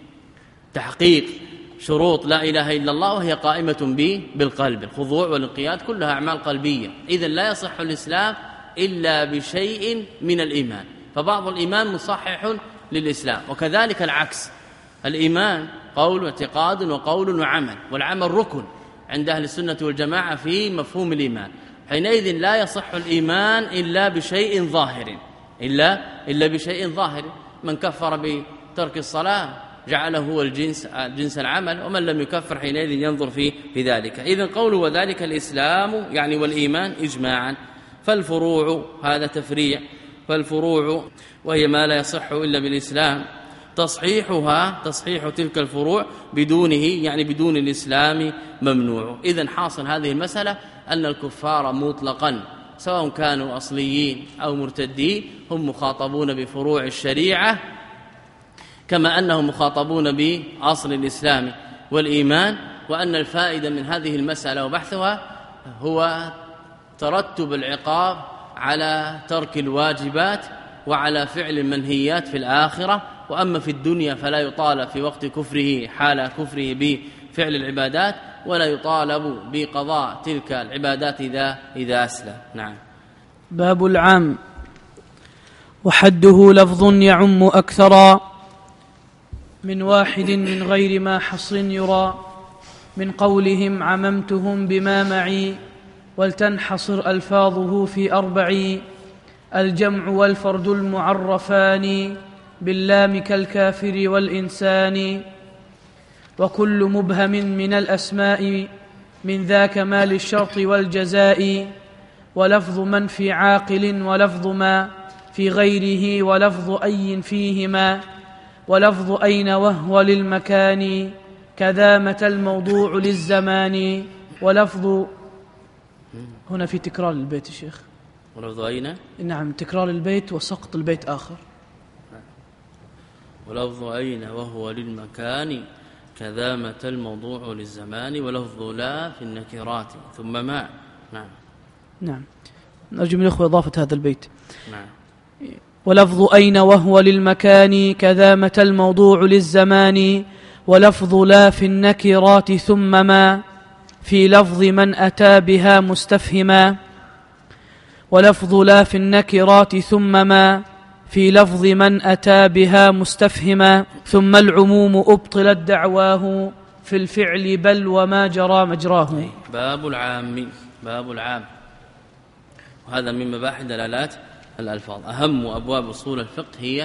تحقيق شروط لا إله إلا الله، وهي قائمة به بالقلب، الخضوع والانقياد كلها أعمال قلبية. إذن لا يصح الإسلام إلا بشيء من الإيمان، فبعض الإيمان مصحح للإسلام، وكذلك العكس، الإيمان قول واعتقاد وقول وعمل، والعمل ركن عند أهل السنة والجماعة في مفهوم الإيمان. حينئذ لا يصح الإيمان إلا بشيء ظاهر، إلا إلا بشيء ظاهر. من كفر بترك الصلاة جعله هو الجنس جنس العمل، ومن لم يكفر حينئذ ينظر في في ذلك. إذن قوله وذلك الإسلام يعني والإيمان إجماعا. فالفروع هذا تفريع، فالفروع وهي ما لا يصح إلا بالإسلام تصحيحها تصحيح تلك الفروع بدونه يعني بدون الإسلام ممنوع. إذن حاصل هذه المسألة أن الكفار مطلقا سواء كانوا أصليين أو مرتدين هم مخاطبون بفروع الشريعة، كما أنهم مخاطبون بأصل الإسلام والإيمان. وأن الفائدة من هذه المسألة وبحثها هو ترتب العقاب على ترك الواجبات وعلى فعل المنهيات في الآخرة، وأما في الدنيا فلا يطالب في وقت كفره حال كفره بفعل العبادات، ولا يطالب بقضاء تلك العبادات إذا إذا أسلم. نعم. باب العام. وحده لفظ يعم أكثرا من واحد من غير ما حصر يرى، من قولهم عممتهم بما معي، ولتنحصر ألفاظه في أربع، الجمع والفرد المعرفان باللام كالكافر والإنسان، وكل مبهم من الأسماء من ذاك ما للشرط والجزاء، ولفظ من في عاقل ولفظ ما في غيره، ولفظ أي فيهما، ولفظ أين وهو للمكان، كذا متى الموضوع للزمان، ولفظ هنا في تكرار البيت الشيخ، ولفظ أين؟ نعم، تكرار البيت وسقط البيت آخر. ولفظ أين وهو للمكان كذا متى الموضوع للزمان، ولفظ لا في النكرات ثم ما. نعم نعم نرجو من الأخوة إضافة هذا البيت. نعم. ولفظ أين وهو للمكان كذا متى الموضوع للزمان، ولفظ لا في النكرات ثم ما في لفظ من أتى بها مستفهما، ولفظ لا في النكرات ثم ما في لفظ من أتى بها مستفهما، ثم العموم أبطلت دعواه في الفعل بل وما جرى مجراه. باب العام. باب العام، وهذا من مباحث دلالات الألفاظ. أهم أبواب أصول الفقه هي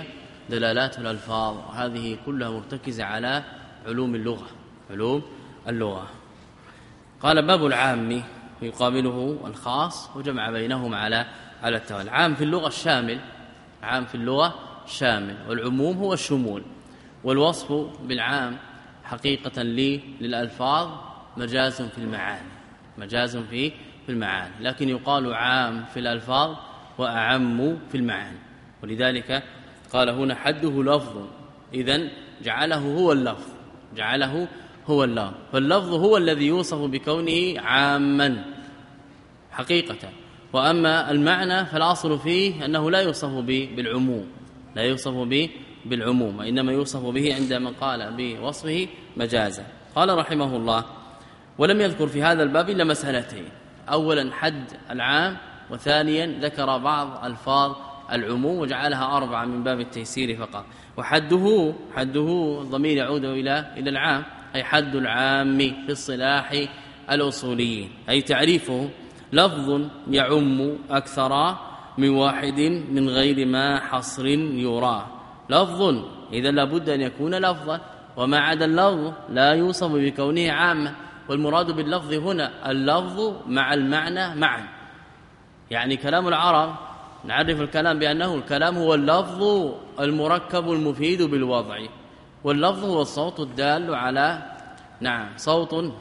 دلالات الألفاظ، هذه كلها مرتكزة على علوم اللغة علوم اللغة. قال باب العام يقابله الخاص، وجمع بينهما على على التوالي. العام في اللغة الشامل، عام في اللغة شامل، والعموم هو الشمول، والوصف بالعام حقيقة لي للألفاظ مجاز في المعاني، مجاز في في المعاني، لكن يقال عام في الألفاظ وأعم في المعاني. ولذلك قال هنا حده لفظ، إذن جعله هو اللفظ، جعله هو اللفظ، فاللفظ هو الذي يوصف بكونه عاما حقيقة، وأما المعنى فالأصل فيه أنه لا يوصف بالعموم، لا يوصف به بالعموم، وإنما يوصف به عندما قال بوصفه مجازا. قال رحمه الله: ولم يذكر في هذا الباب إلا مسألتين، أولا حد العام، وثانيا ذكر بعض ألفاظ العموم وجعلها أربعة من باب التيسير فقط. وحده حده الضمير يعود إلى إلى العام، أي حد العام في الصلاح الأصوليين، أي تعريفه لفظ يعم أكثر من واحد من غير ما حصر يراه. لفظ إذا لابد أن يكون لفظا، وما عدا اللفظ لا يوصف بكونه عاما. والمراد باللفظ هنا اللفظ مع المعنى معا، يعني كلام العرب نعرف الكلام بأنه الكلام هو اللفظ المركب المفيد بالوضع، واللفظ هو الصوت الدال على نعم صوت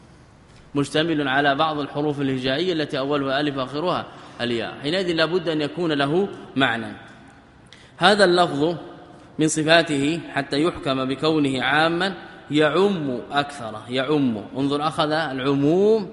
مشتمل على بعض الحروف الهجائية التي أولها ألف آخرها الياء، حينئذ لابد أن يكون له معنى. هذا اللفظ من صفاته حتى يحكم بكونه عاما يعم أكثر، يعم، انظر أخذ العموم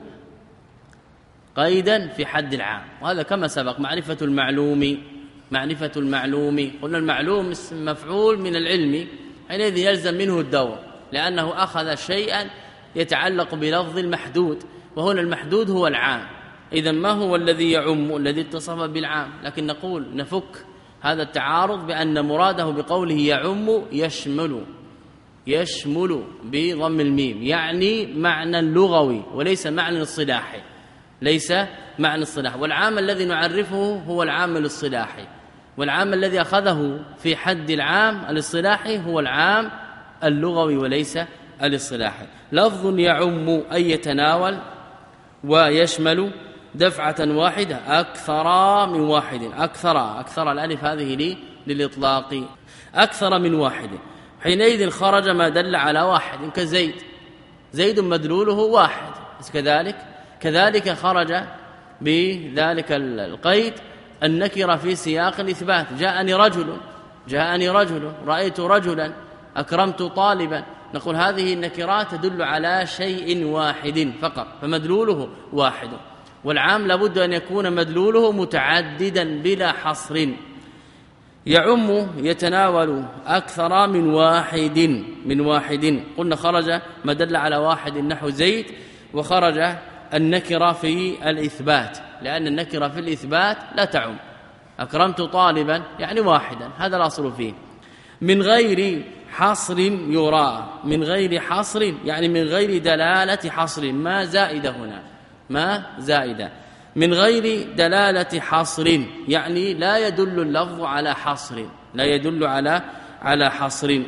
قيدا في حد العام، وهذا كما سبق معرفة المعلوم، معرفة المعلوم، قلنا المعلوم اسم مفعول من العلم، حينئذ يلزم منه الدور، لأنه أخذ شيئا يتعلق بلفظ المحدود، وهنا المحدود هو العام. إذن ما هو الذي يعم؟ الذي اتصف بالعام، لكن نقول نفك هذا التعارض بأن مراده بقوله يعم يشمل، يشمل بضم الميم، يعني معنى لغوي وليس معنى اصطلاحي، ليس معنى اصطلاح. والعام الذي نعرفه هو العام الاصطلاحي، والعام الذي أخذه في حد العام الاصطلاحي هو العام اللغوي وليس الاصطلاحي. لفظ يعم أي يتناول ويشمل دفعة واحدة أكثر من واحد، أكثر أكثر الألف هذه لي للإطلاق، أكثر من واحد، حينئذ خرج ما دل على واحد كزيد، زيد مدلوله واحد، كذلك كذلك خرج بذلك القيد النكرة في سياق الإثبات، جاءني رجل، جاءني رجل، رأيت رجلا، أكرمت طالبا، نقول هذه النكرات تدل على شيء واحد فقط، فمدلوله واحد. والعام لابد أن يكون مدلوله متعددا بلا حصر. يعم يتناول أكثر من واحد، من واحد، قلنا خرج ما دل على واحد نحو زيد، وخرج النكرة في الإثبات، لأن النكرة في الإثبات لا تعم، أكرمت طالبا يعني واحدا، هذا الأصل فيه. من غير حصر يرى، من غير حصر يعني من غير دلالة حصر، ما زائدة هنا، ما زائدة، من غير دلالة حصر يعني لا يدل اللفظ على حصر، لا يدل على على حصر.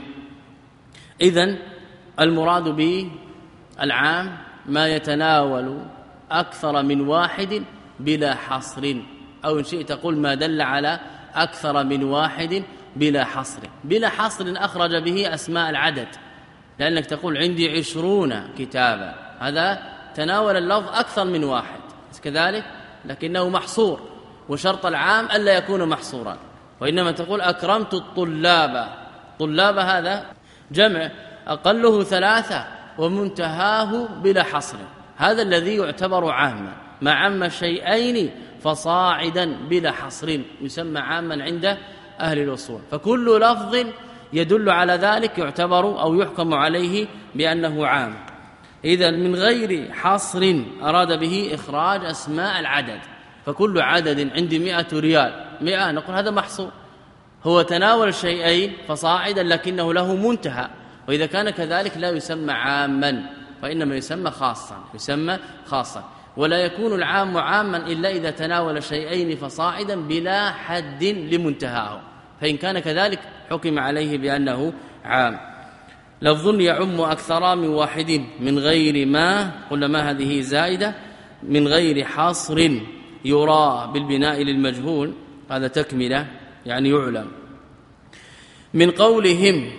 إذن المراد بالعام ما يتناول أكثر من واحد بلا حصر، أو إن شئت تقول ما دل على أكثر من واحد بلا حصر. بلا حصر أخرج به أسماء العدد، لأنك تقول عندي عشرون كتابا، هذا تناول اللفظ أكثر من واحد كذلك، لكنه محصور، وشرط العام ألا يكون محصورا، وإنما تقول أكرمت الطلاب، طلاب هذا جمع أقله ثلاثة ومنتهاه بلا حصر، هذا الذي يعتبر عاما، ما عم شيئين فصاعدا بلا حصر يسمى عاما عند أهل الأصول. فكل لفظ يدل على ذلك يعتبر أو يحكم عليه بأنه عام. إذا من غير حصر أراد به إخراج أسماء العدد، فكل عدد عندي مئة ريال، مئة نقول هذا محصور، هو تناول شيئين فصاعدا لكنه له منتهى، وإذا كان كذلك لا يسمى عاما، وإنما يسمى خاصا، يسمى خاصا. ولا يكون العام عاما إلا إذا تناول شيئين فصاعدا بلا حد لمنتهاه، فإن كان كذلك حكم عليه بأنه عام. لفظ يعم أكثر من واحد من غير ما، قلنا ما هذه زائدة، من غير حصر يرى بالبناء للمجهول، هذا تكملة يعني يعلم. من قولهم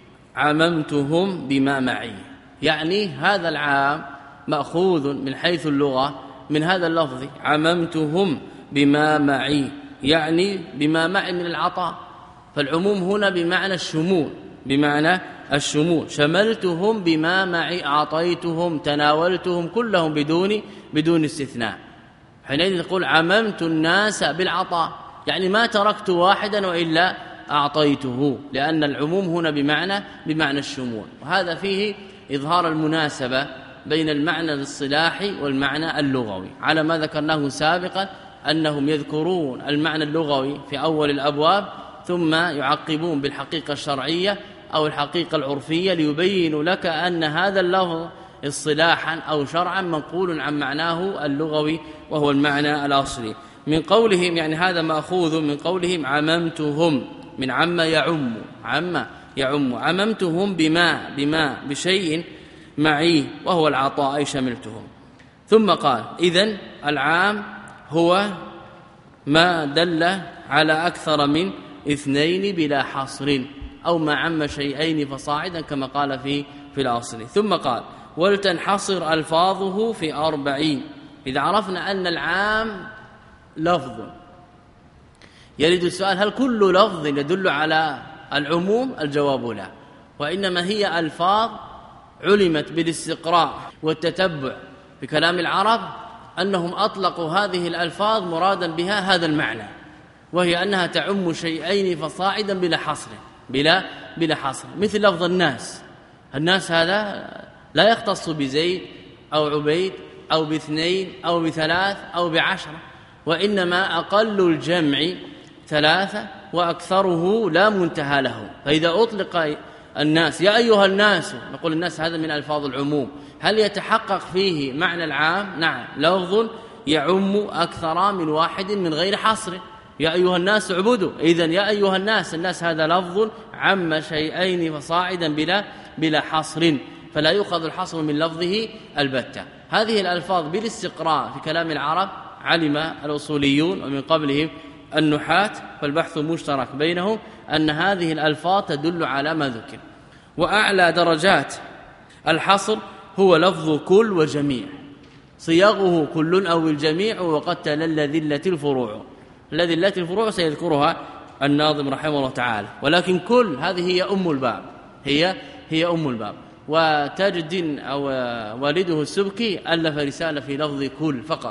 عممتهم بما معي، يعني هذا العام مأخوذ من حيث اللغة من هذا اللفظ عممتهم بما معي، يعني بما معي من العطاء، فالعموم هنا بمعنى الشمول، بمعنى الشمول، شملتهم بما معي، أعطيتهم، تناولتهم، كلهم بدون بدون استثناء. حينئذ تقول عممت الناس بالعطاء، يعني ما تركت واحدا وإلا أعطيته، لأن العموم هنا بمعنى بمعنى الشمول. وهذا فيه إظهار المناسبة بين المعنى الاصطلاحي والمعنى اللغوي، على ما ذكرناه سابقا أنهم يذكرون المعنى اللغوي في أول الأبواب ثم يعقبون بالحقيقة الشرعية أو الحقيقة العرفية ليبين لك أن هذا اللفظ اصطلاحا أو شرعا منقول عن معناه اللغوي وهو المعنى الأصلي. من قولهم يعني هذا مأخوذ من قولهم عممتهم، من عم يعم، عم يعم، عممتهم بما بما بشيء معي وهو العطاء، أي شملتهم. ثم قال إذن العام هو ما دل على أكثر من اثنين بلا حصر، أو ما عم شيئين فصاعدا كما قال في في الأصل. ثم قال ولتنحصر ألفاظه في أربعين. إذا عرفنا أن العام لفظ، يريد السؤال هل كل لفظ يدل على العموم؟ الجواب لا، وإنما هي ألفاظ علمت بالاستقراء والتتبع بكلام العرب أنهم أطلقوا هذه الألفاظ مرادا بها هذا المعنى، وهي أنها تعم شيئين فصاعدا بلا حصر، بلا بلا حصر. مثل لفظ الناس، الناس هذا لا يختص بزيد أو عبيد أو باثنين أو بثلاث أو بعشرة، وإنما أقل الجمع ثلاثة وأكثره لا منتهى له. فإذا أطلق الناس يا أيها الناس، نقول الناس هذا من ألفاظ العموم، هل يتحقق فيه معنى العام؟ نعم، لفظ يعم أكثر من واحد من غير حصر. يا أيها الناس اعبدوا، إذن يا أيها الناس، الناس هذا لفظ عم شيئين فصاعدا بلا بلا حصر، فلا يؤخذ الحصر من لفظه البتة. هذه الألفاظ بالاستقراء في كلام العرب علم الأصوليون ومن قبلهم النحاة، فالبحث مشترك بينهم أن هذه الألفاظ تدل على ما ذكر. وأعلى درجات الحصر هو لفظ كل وجميع، صياغه كل أو الجميع، وقد تلل ذلة الفروع. الذي ذلة الفروع سيذكرها الناظم رحمه الله تعالى، ولكن كل هذه هي أم الباب، هي هي أم الباب. وتجد أو والده السبكي ألف رسالة في لفظ كل فقط.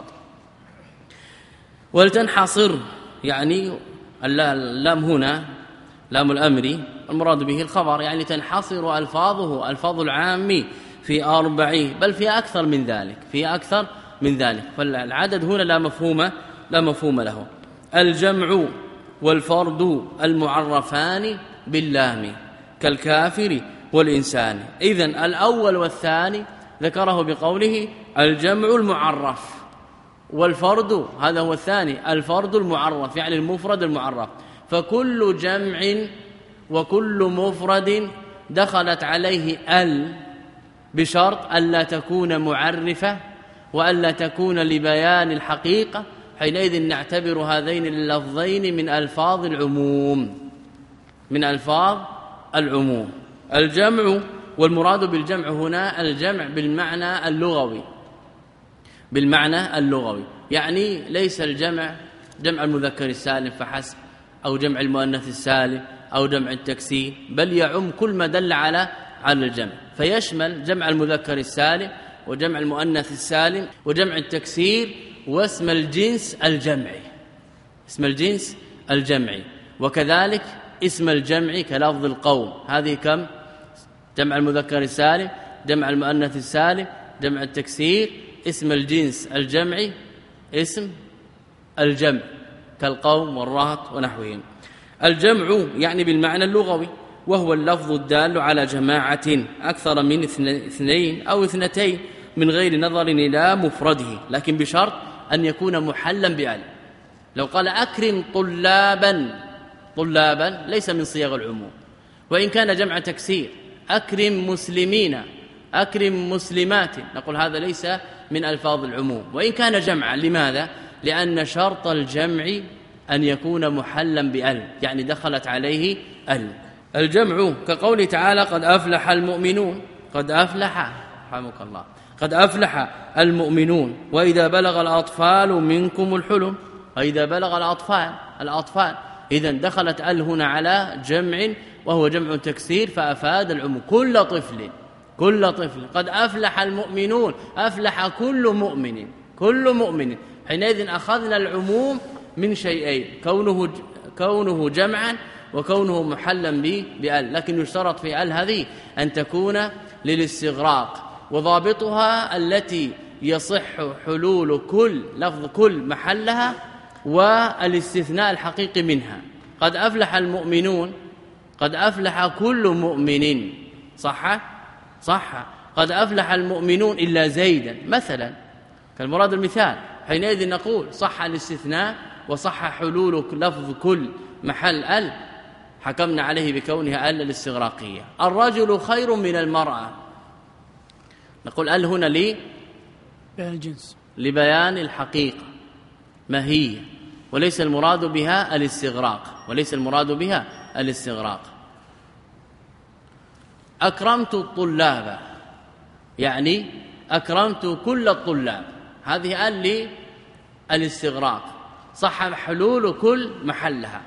ولتنحصر يعني اللام هنا لام الأمر، المراد به الخبر، يعني تنحصر ألفاظه ألفاظ العام في أربعين، بل في أكثر من ذلك، في أكثر من ذلك، فالعدد هنا لا مفهوم لا مفهوم له. الجمع والفرد المعرفان باللام كالكافر والإنسان. إذن الأول والثاني ذكره بقوله الجمع المعرف، والفرد هذا هو الثاني الفرد المعرف، يعني المفرد المعرف. فكل جمع وكل مفرد دخلت عليه ال بشرط ألا تكون معرفة وألا تكون لبيان الحقيقة، حينئذ نعتبر هذين اللفظين من ألفاظ العموم، من ألفاظ العموم. الجمع، والمراد بالجمع هنا الجمع بالمعنى اللغوي، بالمعنى اللغوي، يعني ليس الجمع جمع المذكر السالم فحسب، أو جمع المؤنث السالم، أو جمع التكسير، بل يعم كل ما دل على على الجمع، فيشمل جمع المذكر السالم وجمع المؤنث السالم وجمع التكسير واسم الجنس الجمعي، اسم الجنس الجمعي، وكذلك اسم الجمع كلفظ القوم. هذه كم؟ جمع المذكر السالم، جمع المؤنث السالم، جمع التكسير، اسم الجنس الجمعي، اسم الجمع كالقوم والرهط ونحوهم. الجمع يعني بالمعنى اللغوي، وهو اللفظ الدال على جماعة أكثر من اثنين أو اثنتين من غير نظر إلى مفرده، لكن بشرط أن يكون محلا بأل. لو قال أكرم طلابا طلابا ليس من صيغ العموم، وإن كان جمع تكسير. أكرم مسلمين، أكرم مسلمات، نقول هذا ليس من ألفاظ العموم وإن كان جمعا. لماذا؟ لأن شرط الجمع أن يكون محلا بأل، يعني دخلت عليه أل. الجمع كقول تعالى قد أفلح المؤمنون، قد أفلح رحمك الله، قد أفلح المؤمنون. وإذا بلغ الأطفال منكم الحلم، وإذا بلغ الأطفال الأطفال إذن دخلت أل هنا على جمع وهو جمع تكسير فأفاد العموم، كل طفل كل طفل. قد أفلح المؤمنون، أفلح كل مؤمن كل مؤمن. حينئذ أخذنا العموم من شيئين، كونه كونه جمعا وكونه محلا بأل. لكن يشترط في أل هذه أن تكون للاستغراق، وضابطها التي يصح حلول كل لفظ كل محلها والاستثناء الحقيقي منها. قد أفلح المؤمنون، قد أفلح كل مؤمن، صح صح. قد أفلح المؤمنون إلا زيدا مثلا كالمراد المثال. حينئذ نقول صح الاستثناء وصح حلول لفظ كل محل ال، حكمنا عليه بكونها ال الاستغراقية. الرجل خير من المرأة، نقول ال هنا لي بيان الجنس، لبيان الحقيقة ما هي، وليس المراد بها الاستغراق، وليس المراد بها الاستغراق. أكرمت الطلاب، يعني أكرمت كل الطلاب، هذه ال للاستغراق، صح حلول كل محلها.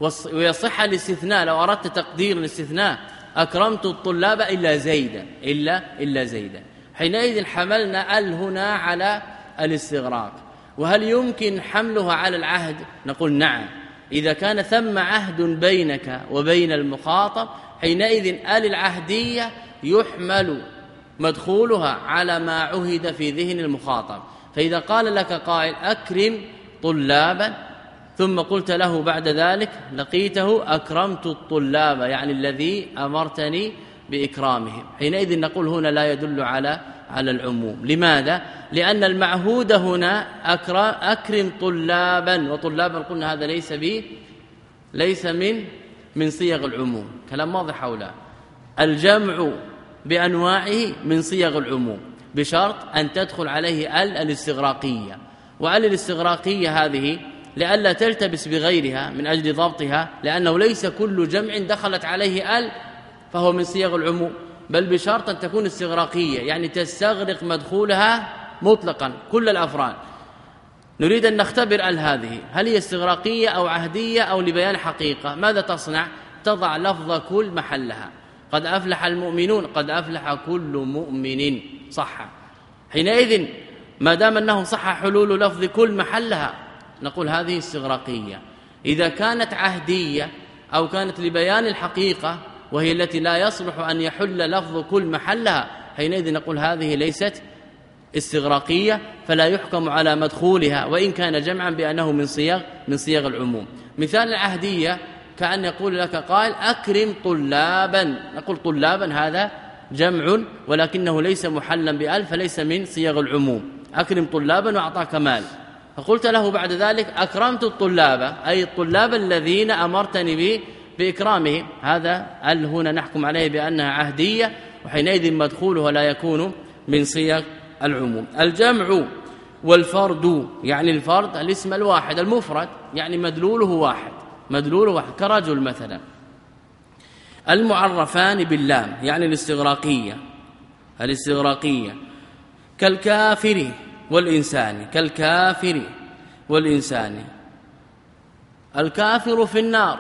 ويصح الاستثناء لو أردت تقدير الاستثناء أكرمت الطلاب إلا زيدا، إلا إلا زيدا. حينئذ حملنا ال هنا على الاستغراق. وهل يمكن حملها على العهد؟ نقول نعم، إذا كان ثم عهد بينك وبين المخاطب حينئذ ال العهدية يحمل مدخولها على ما عهد في ذهن المخاطب. فإذا قال لك قائل أكرم طلابا ثم قلت له بعد ذلك لقيته أكرمت الطلاب، يعني الذي أمرتني بإكرامهم، حينئذ نقول هنا لا يدل على على العموم. لماذا؟ لأن المعهود هنا أكرم طلابا، وطلابا قلنا هذا ليس به ليس من من صيغ العموم. كلام واضح أو لا؟ الجمع بأنواعه من صيغ العموم بشرط أن تدخل عليه ال الاستغراقية. وال الاستغراقية هذه لئلا تلتبس بغيرها من أجل ضبطها، لأنه ليس كل جمع دخلت عليه ال فهو من صيغ العموم، بل بشرط أن تكون استغراقية، يعني تستغرق مدخولها مطلقا كل الأفراد. نريد أن نختبر ال هذه هل هي استغراقية أو عهدية أو لبيان حقيقة. ماذا تصنع؟ تضع لفظ كل محلها. قد أفلح المؤمنون، قد أفلح كل مؤمن، صح. حينئذ ما دام أنه صح حلول لفظ كل محلها نقول هذه استغراقية. إذا كانت عهدية أو كانت لبيان الحقيقة وهي التي لا يصلح أن يحل لفظ كل محلها حينئذ نقول هذه ليست استغراقية، فلا يحكم على مدخولها وإن كان جمعا بأنه من صيغ من صيغ العموم. مثال العهدية كأن يقول لك قائل أكرم طلابا، نقول طلابا هذا جمع ولكنه ليس محلا بأل فليس من صيغ العموم. أكرم طلابا وأعطاك مال، فقلت له بعد ذلك أكرمت الطلاب، أي الطلاب الذين أمرتني به بإكرامهم، هذا ال هنا نحكم عليه بأنها عهدية، وحينئذ مدخولها لا يكون من صيغ العموم. الجمع والفرد، يعني الفرد الاسم الواحد المفرد، يعني مدلوله واحد، مدلوله واحد كرجل مثلا. المعرفان باللام، يعني الاستغراقية الاستغراقية كالكافر والإنسان، كالكافر والإنسان. الكافر في النار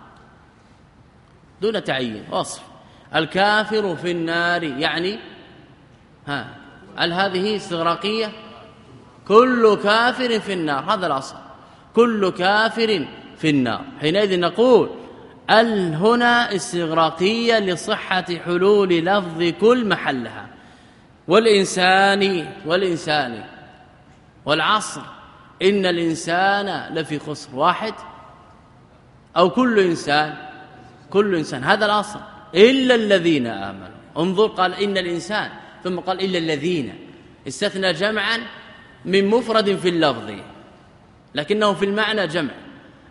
دون تعيين وصف، الكافر في النار، يعني ها هل هذه استغراقية؟ كل كافر في النار، هذا الأصل، كل كافر في النار. حينئذ نقول ال هنا استغراقية لصحة حلول لفظ كل محلها. والإنسان والإنسان والعصر إن الإنسان لفي خسر، واحد أو كل إنسان؟ كل إنسان، هذا الأصل، إلا الذين آمنوا. انظر، قال إن الإنسان ثم قال إلا الذين، استثنى جمعا من مفرد في اللفظ لكنه في المعنى جمع.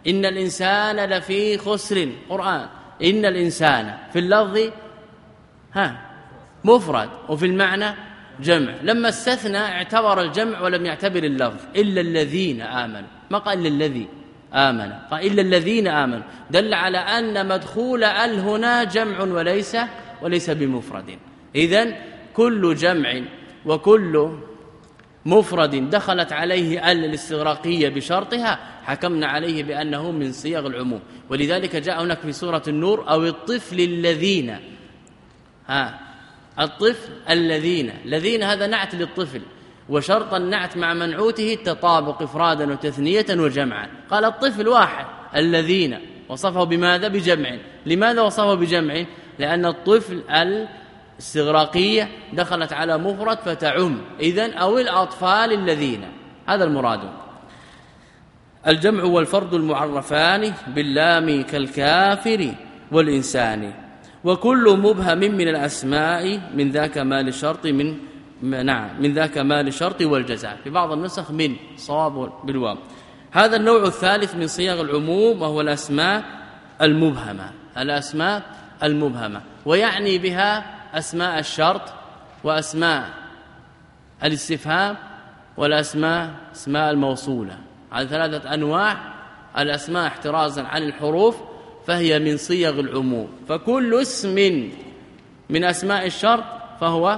إن الإنسان لفي خسر قرآن إن الإنسان في اللفظ ها مفرد وفي المعنى جمع. لما استثنى اعتبر الجمع ولم يعتبر اللفظ. إلا الذين آمنوا، ما قال إلا الذي آمن، قال إلا الذين آمنوا، دل على أن مدخول ال هنا جمع وليس وليس بمفرد. إذن كل جمع وكل مفرد دخلت عليه ال الاستغراقية بشرطها حكمنا عليه بأنه من صيغ العموم. ولذلك جاء هناك في سورة النور أو الطفل الذين، ها الطفل الذين، الذين هذا نعت للطفل، وشرط النعت مع منعوته التطابق إفرادا وتثنية وجمعا. قال الطفل واحد الذين، وصفه بماذا؟ بجمع. لماذا وصفه بجمع؟ لأن الطفل الاستغراقية دخلت على مفرد فتعم، إذن أو الأطفال الذين، هذا المراد. الجمع والفرد المعرفان باللام كالكافر والإنسان، وكل مبهم من الأسماء من ذاك ما للشرط من نعم من ذاك ما للشرط والجزاء. في بعض النسخ من صواب بالواو. هذا النوع الثالث من صيغ العموم وهو الأسماء المبهمة. الأسماء المبهمة ويعني بها أسماء الشرط وأسماء الاستفهام والأسماء اسماء الموصولة. هذه ثلاثة أنواع. الأسماء احترازا عن الحروف فهي من صيغ العموم، فكل اسم من أسماء الشرط فهو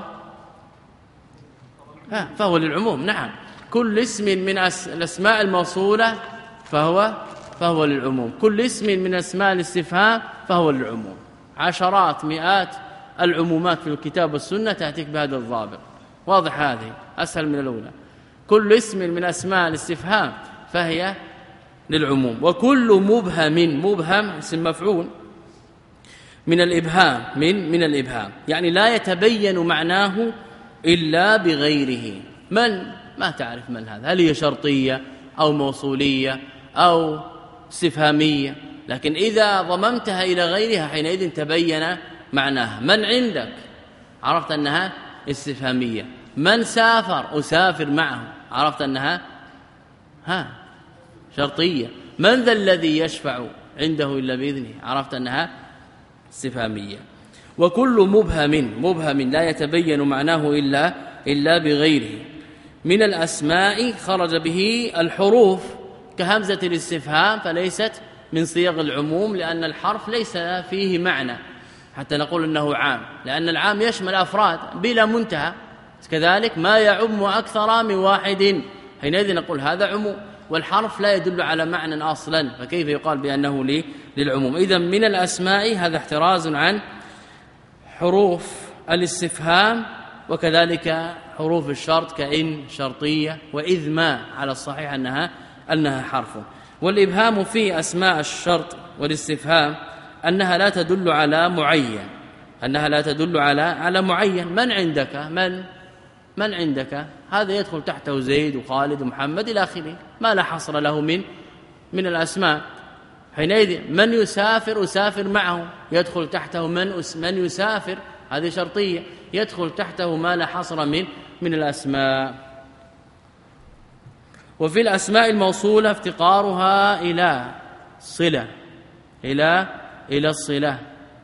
ها فهو للعموم. نعم كل اسم من الأسماء الموصولة فهو فهو للعموم، كل اسم من أسماء الاستفهام فهو للعموم. عشرات مئات العمومات في الكتاب والسنة تأتيك بهذا الضابط. واضح؟ هذه أسهل من الأولى. كل اسم من أسماء الاستفهام فهي للعموم. وكل مبهم، مبهم اسم مفعول من الإبهام، من من الإبهام يعني لا يتبين معناه إلا بغيره. من ما تعرف من هذا، هل هي شرطية أو موصولية أو استفهامية، لكن إذا ضممتها إلى غيرها حينئذ تبين معناها. من عندك عرفت أنها استفهامية. من سافر أسافر معه عرفت أنها ها شرطية. من ذا الذي يشفع عنده إلا بإذنه عرفت أنها استفهامية. وكل مبهم، مبهم لا يتبين معناه إلا إلا بغيره من الأسماء خرج به الحروف كهمزة الاستفهام، فليست من صيغ العموم لأن الحرف ليس فيه معنى حتى نقول أنه عام، لأن العام يشمل أفراد بلا منتهى. كذلك ما يعم أكثر من واحد، حينئذ نقول هذا عموم، والحرف لا يدل على معنى أصلا، فكيف يقال بأنه للعموم؟ إذن من الأسماء هذا احتراز عن حروف الاستفهام، وكذلك حروف الشرط كإن شرطية وإذ ما على الصحيح أنها أنها حرف. والإبهام في أسماء الشرط والاستفهام أنها لا تدل على معين، أنها لا تدل على على معين. من عندك؟ من من عندك؟ هذا يدخل تحته زيد وخالد ومحمد إلى آخره، ما لا حصر له من من الأسماء. حينئذ من يسافر أسافر معه يدخل تحته من من يسافر، هذه شرطية، يدخل تحته ما لا حصر من من الأسماء. وفي الأسماء الموصولة افتقارها إلى صلة، إلى إلى الصلة.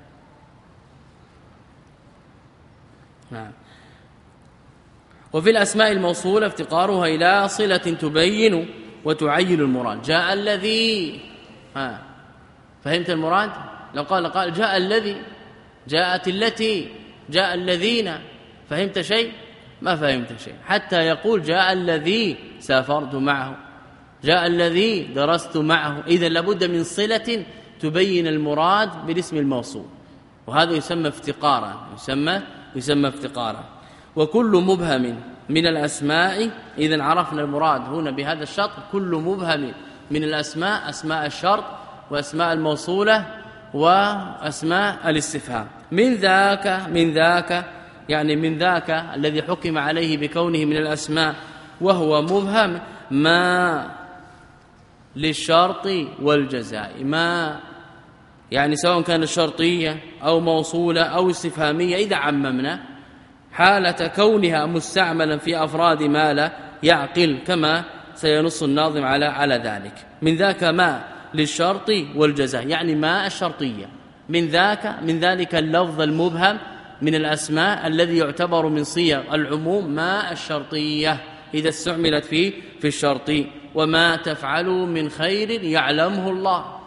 نعم. وفي الأسماء الموصولة افتقارها إلى صلة تبين وتعين المراد. جاء الذي، ها فهمت المراد؟ لو قال قال جاء الذي، جاءت التي، جاء الذين، فهمت شيء؟ ما فهمت شيء. حتى يقول جاء الذي سافرت معه، جاء الذي درست معه. إذن لابد من صلة تبين المراد بالاسم الموصول، وهذا يسمى افتقارا، يسمى يسمى افتقارا. وكل مبهم من الأسماء، إذن عرفنا المراد هنا بهذا الشرط، كل مبهم من الأسماء، أسماء الشرط وأسماء الموصولة وأسماء الاستفهام. من ذاك، من ذاك يعني من ذاك الذي حكم عليه بكونه من الأسماء وهو مبهم ما للشرط والجزاء. ما يعني سواء كان شرطية أو موصولة أو استفهامية، إذا عممنا حالة كونها مستعملا في أفراد ما لا يعقل، كما سينص الناظم على على ذلك. من ذاك ما للشرط والجزاء، يعني ما الشرطية من ذاك من ذلك اللفظ المبهم من الأسماء الذي يعتبر من صيغ العموم ما الشرطية إذا استعملت في في الشرط. وما تفعلوا من خير يعلمه الله،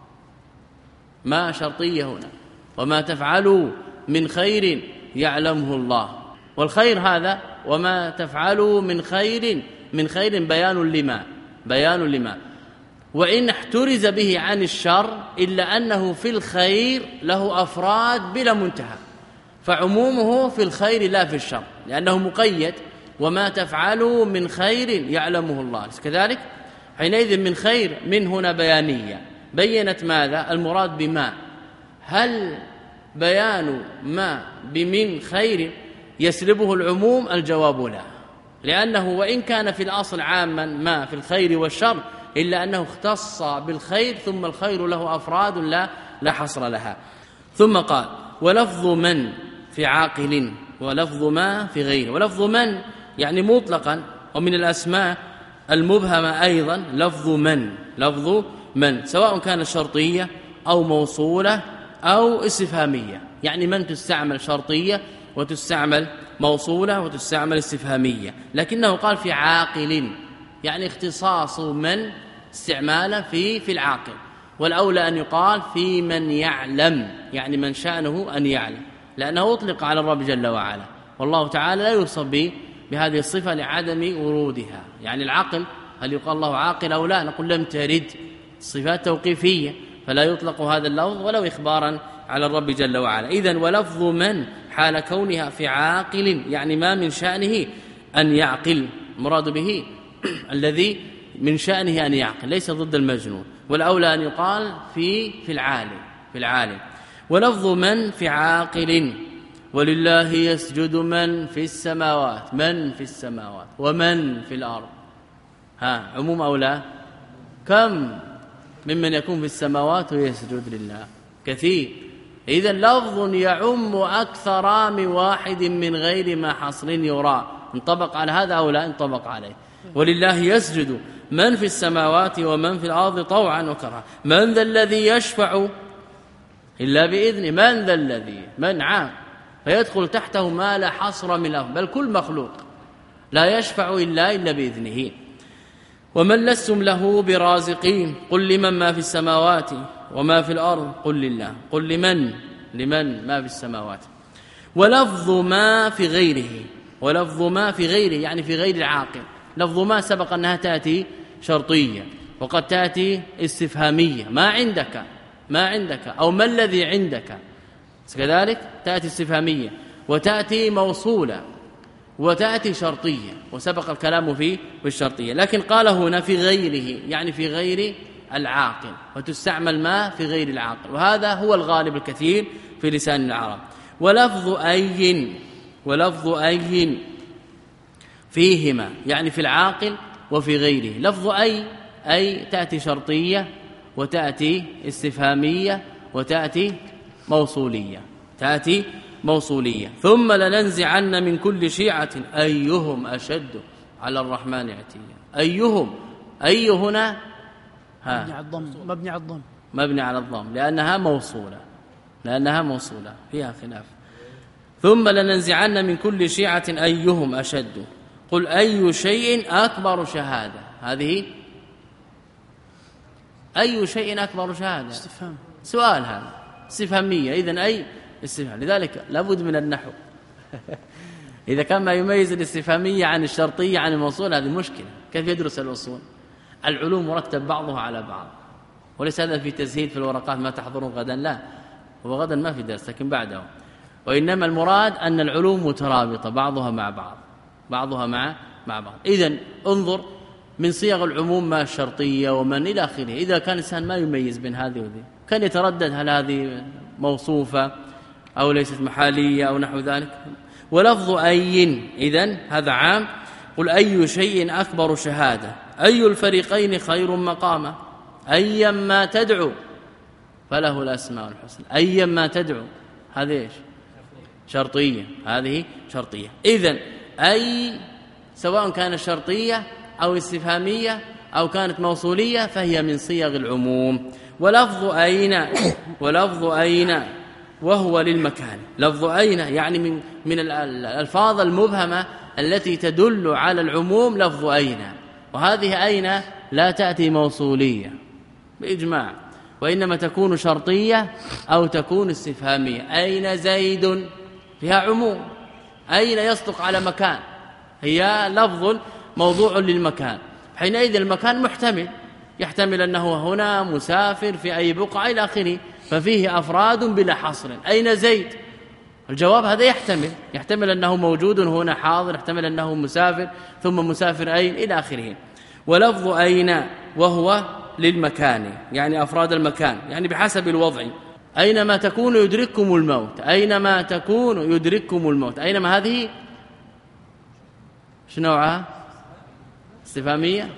ما شرطية هنا، وما تفعلوا من خير يعلمه الله. والخير هذا وما تفعلوا من خير من خير بيان لما بيان لما وإن احترز به عن الشر إلا أنه في الخير له أفراد بلا منتهى، فعمومه في الخير لا في الشر، لأنه مقيد وما تفعلوا من خير يعلمه الله. كذلك حينئذ من خير من هنا بيانية بينت ماذا المراد بما. هل بيان ما بمن خير يسلبه العموم؟ الجواب لا، لأنه وإن كان في الأصل عاما ما في الخير والشر إلا أنه اختص بالخير، ثم الخير له أفراد لا لا حصر لها. ثم قال ولفظ من في عاقل ولفظ ما في غيره. ولفظ من يعني مطلقا، ومن الأسماء المبهمة أيضا لفظ من لفظ من سواء كانت شرطية أو موصولة أو استفهامية، يعني من تستعمل شرطية وتستعمل موصولة وتستعمل استفهامية، لكنه قال في عاقل يعني اختصاص من استعماله في في العاقل، والأولى أن يقال في من يعلم، يعني من شأنه أن يعلم، لأنه أطلق على الرب جل وعلا، والله تعالى لا يوصف بهذه الصفة لعدم ورودها. يعني العقل هل يقال الله عاقل أو لا؟ نقول لم ترد، صفات توقيفية فلا يطلق هذا اللفظ ولو إخبارا على الرب جل وعلا. إذن ولفظ من حال كونها في عاقل يعني ما من شأنه أن يعقل، مراد به الذي من شأنه أن يعقل، ليس ضد المجنون، والأولى أن يقال في في العالم في العالم. ولفظ من في عاقل ولله يسجد من في السماوات، من في السماوات ومن في الأرض، ها عموم أو لا؟ كم ممن يكون في السماوات ويسجد لله؟ كثير. إذا لفظ يعم أكثر من واحد من غير ما حصر يرى، انطبق على هذا أو لا انطبق عليه. ولله يسجد من في السماوات ومن في الأرض طوعا وكرها. من ذا الذي يشفع إلا بإذنه؟ من ذا الذي من عام، فيدخل تحته ما لا حصر من له، بل كل مخلوق لا يشفع إلا إلا بإذنه. ومن لستم له برازقين قل لمن ما في السماوات وما في الأرض قل لله. قل لمن لمن ما في السماوات. ولفظ ما في غيره، ولفظ ما في غيره يعني في غير العاقل. لفظ ما سبق أنها تأتي شرطية وقد تأتي استفهامية، ما عندك ما عندك أو ما الذي عندك، كذلك تأتي استفهامية وتأتي موصولة وتأتي شرطية، وسبق الكلام في الشرطية. لكن قال هنا في غيره يعني في غير العاقل، وتستعمل ما في غير العاقل، وهذا هو الغالب الكثير في لسان العرب. ولفظ أي ولفظ أي فيهما يعني في العاقل وفي غيره. لفظ أي أي تأتي شرطية وتأتي استفهامية وتأتي موصولية تأتي موصولية. ثم لننزعن من كل شيعة أيهم أشد على الرحمن عتيا. أيهم أي هنا ها مبني على الضم مبني على الضم مبني على الضم لأنها موصولة لأنها موصولة فيها خلاف. ثم لننزعن من كل شيعة أيهم أشد. قل أي شيء أكبر شهادة. هذه أي شيء أكبر شهادة استفهام سؤال، هذا استفهامية. إذن أي استفهام، لذلك لابد من النحو. إذا كان ما يميز الاستفهامية عن الشرطية عن الموصول هذه مشكلة. كيف يدرس الأصول؟ العلوم مرتب بعضها على بعض، وليس هذا في تزهيد في الورقات ما تحضرون غدا، لا هو غدا ما في درس لكن بعده، وإنما المراد أن العلوم مترابطة بعضها مع بعض بعضها مع مع بعض. إذن انظر من صيغ العموم ما الشرطية ومن إلى آخره. إذا كان الإنسان ما يميز بين هذه وذي كان يتردد هل هذه موصوفة أو ليست محالية أو نحو ذلك. ولفظ أي إذن هذا عام. قل أي شيء أكبر شهادة أي الفريقين خير مقاما أيا ما تدعو فله الأسماء الحسنى. أيا ما تدعو هذه إيش؟ شرطية، هذه شرطية. إذن أي سواء كانت شرطية أو استفهامية أو كانت موصولية فهي من صيغ العموم. ولفظ أين ولفظ أين وهو للمكان. لفظ أين يعني من من الألفاظ المبهمة التي تدل على العموم. لفظ أين، وهذه أين لا تأتي موصولية بإجماع، وإنما تكون شرطية أو تكون استفهامية. أين زيد فيها عموم، أين يصدق على مكان، هي لفظ موضوع للمكان. حينئذ المكان محتمل، يحتمل أنه هنا مسافر في أي بقعة إلى آخره، ففيه أفراد بلا حصر. أين زيد؟ الجواب هذا يحتمل يحتمل أنه موجود هنا حاضر، يحتمل أنه مسافر، ثم مسافر أين إلى آخره. ولفظ أين وهو للمكان يعني أفراد المكان، يعني بحسب الوضع. أينما تكون يدرككم الموت، أينما تكون يدرككم الموت. أينما هذه شنو نوعها؟ استفهامية.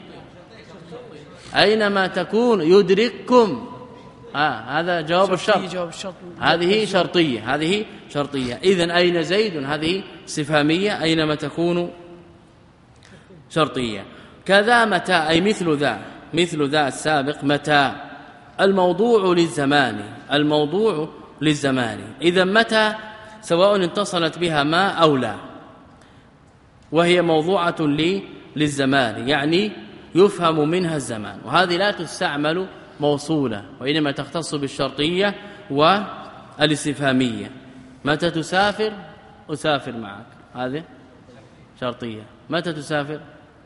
أينما تكون يدرككم، آه هذا جواب الشرط، هذه شرطية هذه شرطية. إذن أين زيد هذه استفهامية، أينما تكون شرطية. كذا متى أي مثل ذا، مثل ذا السابق. متى الموضوع للزمان، الموضوع للزمان. إذا متى سواء اتصلت بها ما أو لا، وهي موضوعة للزمان يعني يفهم منها الزمان، وهذه لا تستعمل موصولة، وإنما تختص بالشرطية والاستفهامية. متى تسافر؟ أسافر معك، هذه شرطية. متى تسافر؟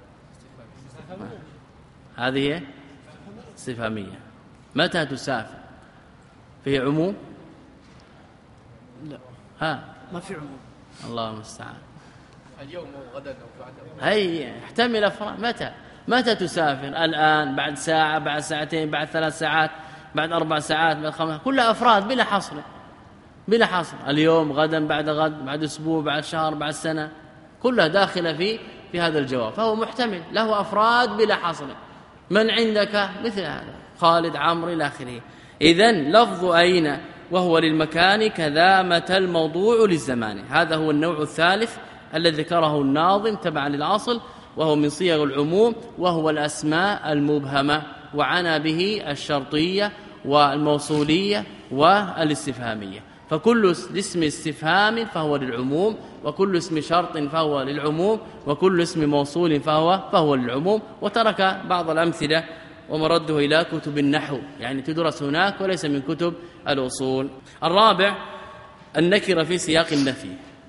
هذه استفهامية. متى تسافر؟ في عموم؟ لا، ها ما في عموم. الله المستعان. اليوم أو غدا أو بعد. هي احتمل أفراد. متى متى تسافر؟ الآن، بعد ساعة، بعد ساعتين، بعد ثلاث ساعات، بعد أربع ساعات، بعد خمس، كلها أفراد بلا حصر بلا حصر. اليوم، غدا، بعد غد، بعد أسبوع، بعد شهر، بعد سنة، كلها داخلة في في هذا الجواب، فهو محتمل له أفراد بلا حصر. من عندك؟ مثل هذا، خالد، عمرو إلى آخره. إذن لفظ أين وهو للمكان كذا متى الموضوع للزمان. هذا هو النوع الثالث الذي ذكره الناظم تبعا للأصل، وهو من صيغ العموم، وهو الأسماء المبهمة، وعنى به الشرطية والموصولية والاستفهامية. فكل اسم استفهام فهو للعموم، وكل اسم شرط فهو للعموم، وكل اسم موصول فهو فهو للعموم. وترك بعض الأمثلة ومرده إلى كتب النحو، يعني تدرس هناك وليس من كتب الأصول. الرابع النكرة في سياق النفي.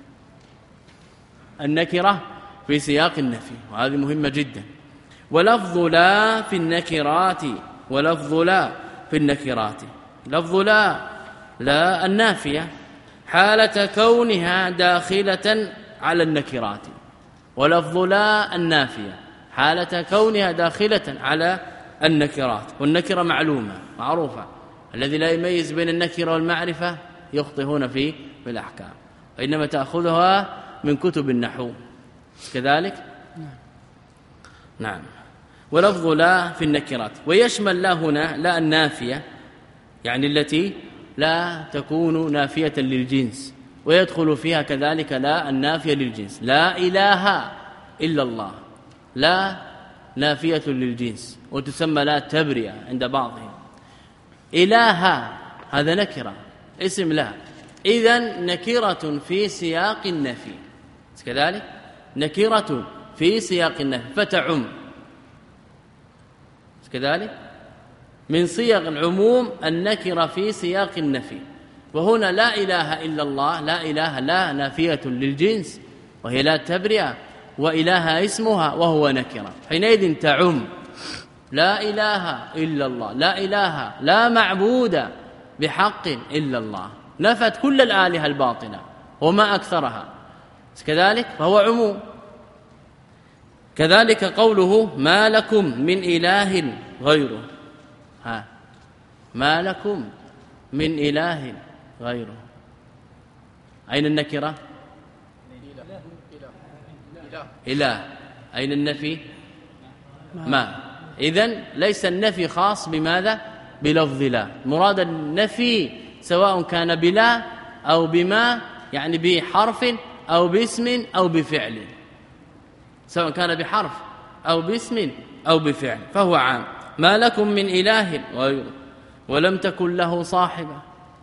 النكرة في سياق النفي، وهذه مهمة جدا. ولفظ لا في النكرات، ولفظ لا في النكرات. لفظ لا لا النافية حالة كونها داخلة على النكرات. ولفظ لا النافية حالة كونها داخلة على النكرات. والنكرة معلومة معروفة، الذي لا يميز بين النكرة والمعرفة يخطئ هنا في في الأحكام، وإنما تأخذها من كتب النحو كذلك. نعم. ولفظ لا في النكرات، ويشمل لا هنا لا النافية، يعني التي لا تكون نافية للجنس، ويدخل فيها كذلك لا النافية للجنس. لا إله إلا الله، لا نافية للجنس، وتسمى لا تبرئة عند بعضهم. إله هذا نكرة، اسم لا، إذن نكرة في سياق النفي كذلك، نكرة في سياق النفي فتعم كذلك. من صيغ العموم النكرة في سياق النفي. وهنا لا إله إلا الله، لا إله لا نافية للجنس وهي لا تبرئة، وإله اسمها وهو نكرة، حينئذ تعم. لا إله إلا الله، لا إله لا معبود بحق إلا الله، نفت كل الآلهة الباطنة وما أكثرها كذلك، فهو عموم. كذلك قوله ما لكم من إله غيره. ها ما لكم من إله غيره، أين النكرة؟ إله. أين النفي؟ ما. إذن ليس النفي خاص بماذا؟ بلفظ لا. مراد النفي سواء كان بلا أو بما، يعني بحرف أو باسم أو بفعل، سواء كان بحرف أو باسم أو بفعل فهو عام. ما لكم من إله غيره ولم تكن له صاحبة.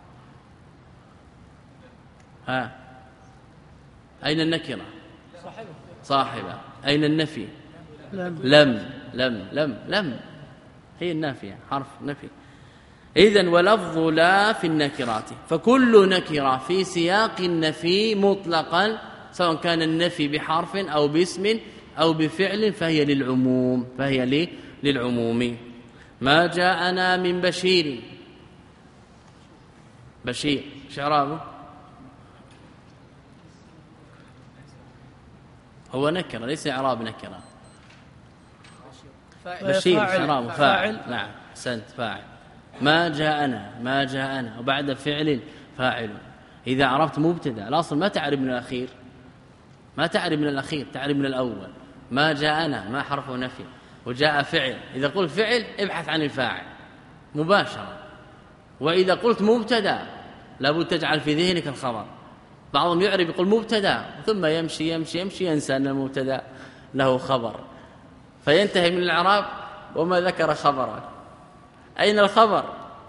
ها أين النكرة؟ صاحبة. أين النفي؟ لم لم لم لم لم هي النافية حرف نفي. إذن ولفظ لا في النكرات، فكل نكرة في سياق النفي مطلقا سواء كان النفي بحرف أو باسم أو بفعل فهي للعموم فهي لي للعموم. ما جاءنا من بشير. بشير شعرابه هو نكرة ليس إعراب نكرة. بشير شعرابه فاعل. نعم أحسنت فاعل. ما جاءنا ما جاءنا وبعد فعل فاعل. إذا عرفت مبتدا الأصل ما تعرف من الأخير ما تعرف من الأخير تعرف من الأول. ما جاءنا ما حرف نفي وجاء فعل. إذا قلت فعل ابحث عن الفاعل مباشرة. وإذا قلت مبتدا لابد تجعل في ذهنك الخبر. بعضهم يعرف يقول مبتدا ثم يمشي يمشي يمشي ينسى أن المبتدا له خبر فينتهي من الإعراب وما ذكر خبرا. أين الخبر؟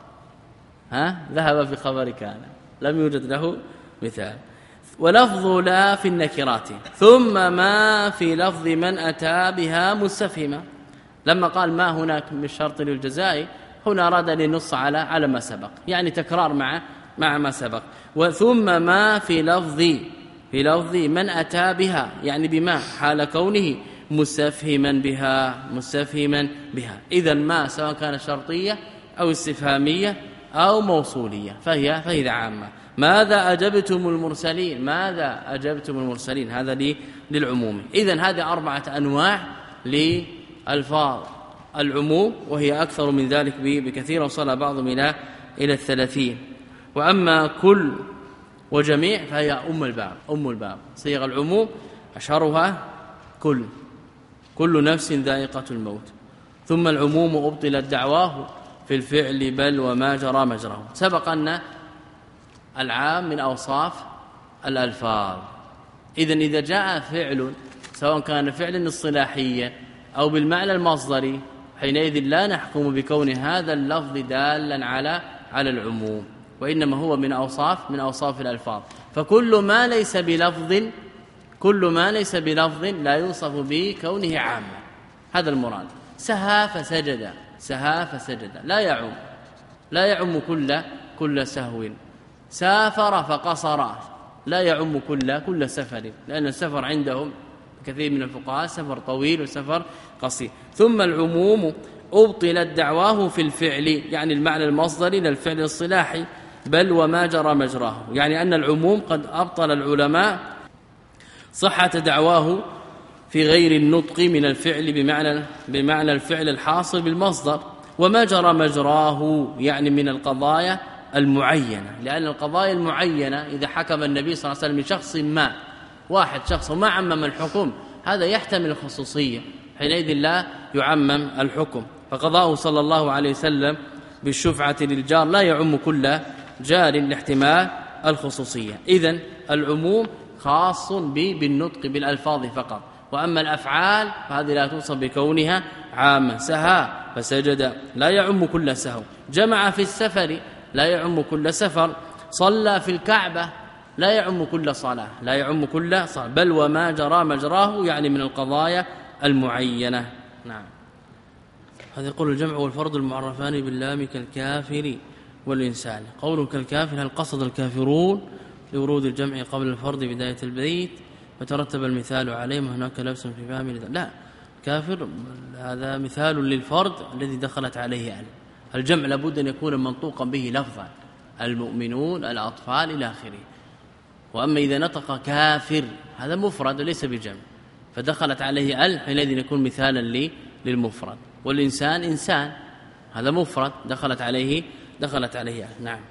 ها ذهب في خبر كان لم يوجد له مثال. ولفظ لا في النكرات ثم ما في لفظ من أتى بها مستفهما. لما قال ما هناك من شرط للجزاء هنا أراد أن ينص على على ما سبق يعني تكرار مع مع ما سبق. وثم ما في لفظ في لفظ من أتى بها يعني بما حال كونه مستفهما بها مستفهما بها. إذا ما سواء كانت شرطية أو استفهامية أو موصولية فهي فهي عامة. ماذا أجبتم المرسلين ماذا أجبتم المرسلين هذا لي للعموم. إذن هذه أربعة أنواع للألفاظ العموم وهي أكثر من ذلك بكثير وصل بعضهم إلى إلى الثلاثين. وأما كل وجميع فهي أم الباب أم الباب صيغ العموم أشهرها كل كل نفس ذائقة الموت. ثم العموم أبطلت دعواه في الفعل بل وما جرى مجراه. سبق أن العام من أوصاف الألفاظ. إذن إذا جاء فعل سواء كان فعلا اصطلاحيا أو بالمعنى المصدري حينئذ لا نحكم بكون هذا اللفظ دالا على على العموم وإنما هو من أوصاف من أوصاف الألفاظ. فكل ما ليس بلفظ كل ما ليس بلفظ لا يوصف به كونه عاما. هذا المراد. سهى فسجد سهى فسجد لا يعم لا يعم كل كل سهو. سافر فقصر لا يعم كل كل سفر لأن السفر عندهم كثير من الفقهاء سفر طويل وسفر قصير. ثم العموم أبطلت دعواه في الفعل يعني المعنى المصدري للفعل الصلاحي بل وما جرى مجراه يعني أن العموم قد أبطل العلماء صحة دعواه في غير النطق من الفعل بمعنى بمعنى الفعل الحاصل بالمصدر وما جرى مجراه يعني من القضايا المعينة. لأن القضايا المعينة إذا حكم النبي صلى الله عليه وسلم من شخص ما واحد شخص وما عمم الحكم هذا يحتمل الخصوصية حينئذ لا يعمم الحكم. فقضاءه صلى الله عليه وسلم بالشفعة للجار لا يعم كل جار لاحتمال الخصوصية. إذن العموم خاص بالنطق بالألفاظ فقط. وأما الأفعال فهذه لا توصف بكونها عامة. سهى فسجد لا يعم كل سهو. جمع في السفر لا يعم كل سفر. صلى في الكعبة لا يعم كل صلاة لا يعم كل صلاة بل وما جرى مجراه يعني من القضايا المعينة. نعم. هذا يقول الجمع والفرد المعرفان باللام كالكافر والإنسان. قوله كالكافر هل قصد الكافرون لورود الجمع قبل الفرد بداية البيت فترتب المثال عليه هناك لبس في فهم لا كافر هذا مثال للفرد الذي دخلت عليه ال. الجمع لابد أن يكون منطوقا به لفظا المؤمنون الأطفال إلى آخره. وأما إذا نطق كافر هذا مفرد وليس بجمع فدخلت عليه ال حينئذ يكون مثالا لي للمفرد. والإنسان إنسان هذا مفرد دخلت عليه دخلت عليه ال. نعم.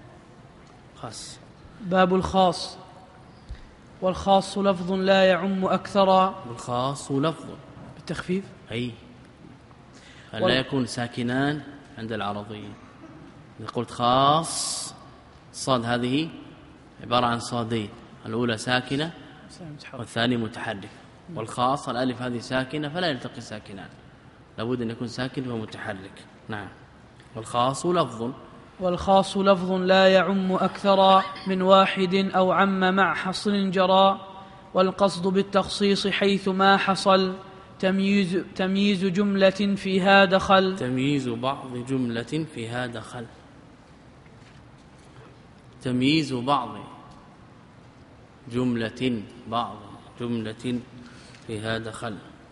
خاص. باب الخاص. والخاص لفظ لا يعم أكثر. والخاص لفظ بالتخفيف أي لا وال... يكون ساكنان عند العرضية. إذا قلت خاص صاد هذه عبارة عن صادين الأولى ساكنة والثانية متحرك والخاص الألف هذه ساكنة فلا يلتقي ساكنان، لابد أن يكون ساكن ومتحرك. نعم. والخاص لفظ والخاص لفظ لا يعم أكثر من واحد أو عم مع حصر جرى، والقصد بالتخصيص حيث ما حصل تمييز, تمييز جملة فيها دخل تمييز بعض جملة فيها دخل تمييز بعض جملة بعض جملة فيها دخل.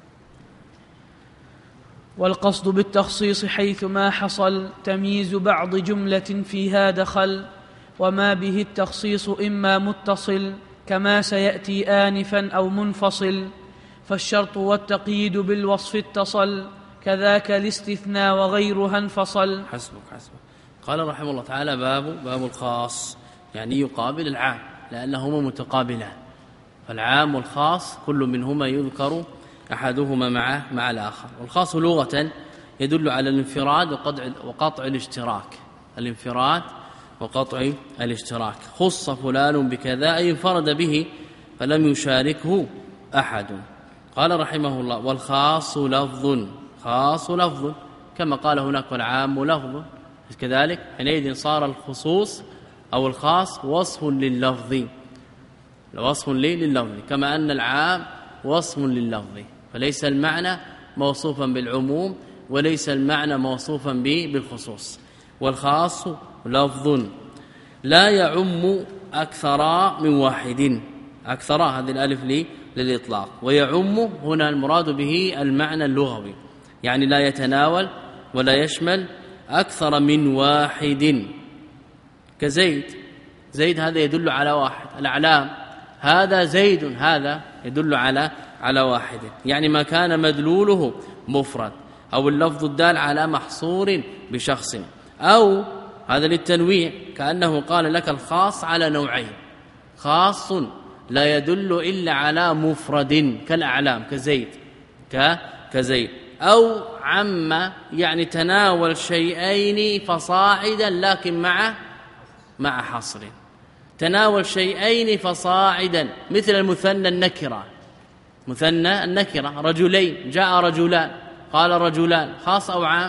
والقصد بالتخصيص حيث ما حصل تمييز بعض جملة فيها دخل، وما به التخصيص إما متصل كما سيأتي آنفا أو منفصل، فالشرط والتقييد بالوصف اتصل كذاك الاستثناء وغيرها انفصل. حسبك حسبك. قال رحمه الله تعالى باب باب الخاص، يعني يقابل العام لأنهما متقابلان، فالعام والخاص كل منهما يذكر أحدهما مع مع الآخر. والخاص لغة يدل على الانفراد وقطع وقطع الاشتراك، الانفراد وقطع الاشتراك. خص فلان بكذا أي انفرد به فلم يشاركه أحد. قال رحمه الله والخاص لفظ، خاص لفظ كما قال هناك والعام لفظ، كذلك حينئذ صار الخصوص أو الخاص وصف لللفظ، وصف لللفظ كما أن العام وصف لللفظ، فليس المعنى موصوفا بالعموم وليس المعنى موصوفا بالخصوص. والخاص لفظ لا يعم أكثر من واحد، أكثر هذه الألف لي للإطلاق، ويعم هنا المراد به المعنى اللغوي، يعني لا يتناول ولا يشمل أكثر من واحد. كزيد، زيد هذا يدل على واحد، الأعلام هذا زيد هذا يدل على على واحد، يعني ما كان مدلوله مفرد أو اللفظ الدال على محصور بشخص، أو هذا للتنويع كأنه قال لك الخاص على نوعين، خاص لا يدل إلا على مفرد كالأعلام كزيد كزيد، أو عم يعني تناول شيئين فصاعدا لكن مع مع حصر، تناول شيئين فصاعدا مثل المثنى النكرة، مثنى النكرة رجلين، جاء رجلان قال رجلان، خاص أو عام؟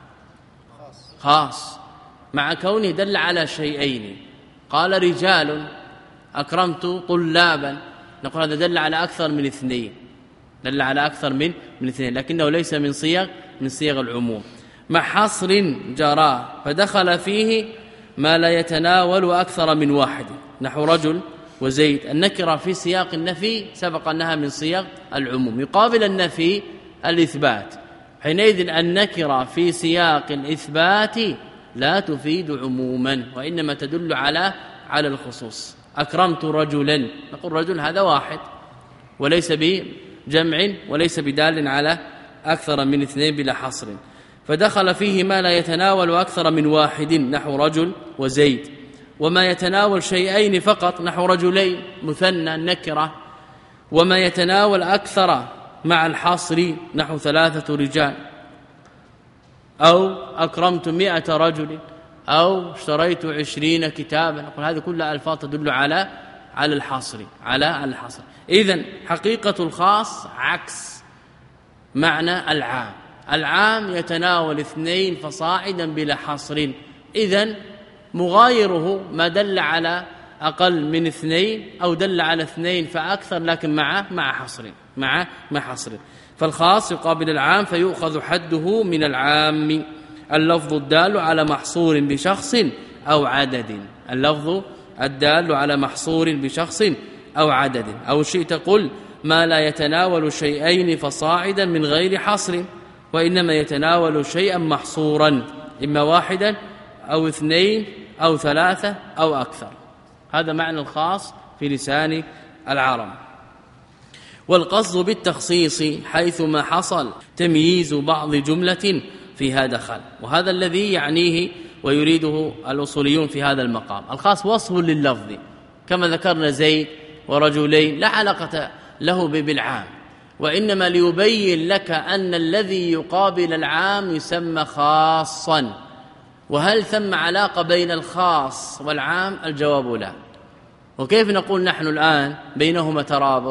خاص مع كونه دل على شيئين. قال رجال أكرمت طلابا، نقول هذا دل على أكثر من اثنين، دل على أكثر من من اثنين، لكنه ليس من صيغ من صيغ العموم. مع حصر جرى فدخل فيه ما لا يتناول أكثر من واحد، نحو رجل وزيد. النكرة في سياق النفي سبق أنها من صيغ العموم، يقابل النفي الإثبات، حينئذ النكرة في سياق الإثبات لا تفيد عموما وإنما تدل على على الخصوص. أكرمت رجلا، نقول رجل هذا واحد وليس بجمع وليس بدال على أكثر من اثنين بلا حصر، فدخل فيه ما لا يتناول أكثر من واحد نحو رجل وزيد، وما يتناول شيئين فقط نحو رجلين مثنى النكرة، وما يتناول أكثر مع الحصر نحو ثلاثة رجال، أو أكرمت مئة رجل، أو اشتريت عشرين كتابا، نقول هذه كلها ألفاظ تدل على على الحصر على الحصر. إذن حقيقة الخاص عكس معنى العام، العام يتناول اثنين فصاعدا بلا حصر، إذن مغايره ما دل على أقل من اثنين أو دل على اثنين فأكثر لكن مع مع حصر مع مع حصر. فالخاص يقابل العام فيؤخذ حده من العام اللفظ الدال على محصور بشخص أو عدد، اللفظ الدال على محصور بشخص أو عدد، أو شئت قل ما لا يتناول شيئين فصاعدا من غير حصر، وإنما يتناول شيئا محصورا إما واحدا أو اثنين أو ثلاثة أو أكثر. هذا معنى الخاص في لسان العرب. والقصد بالتخصيص حيث ما حصل تمييز بعض جملة فيها دخل، وهذا الذي يعنيه ويريده الأصوليون في هذا المقام. الخاص وصف لللفظ كما ذكرنا زيد ورجلين لا علاقة له بالعام، وإنما ليبين لك أن الذي يقابل العام يسمى خاصا. وهل ثم علاقة بين الخاص والعام؟ الجواب لا. وكيف نقول نحن الآن بينهما ترابط؟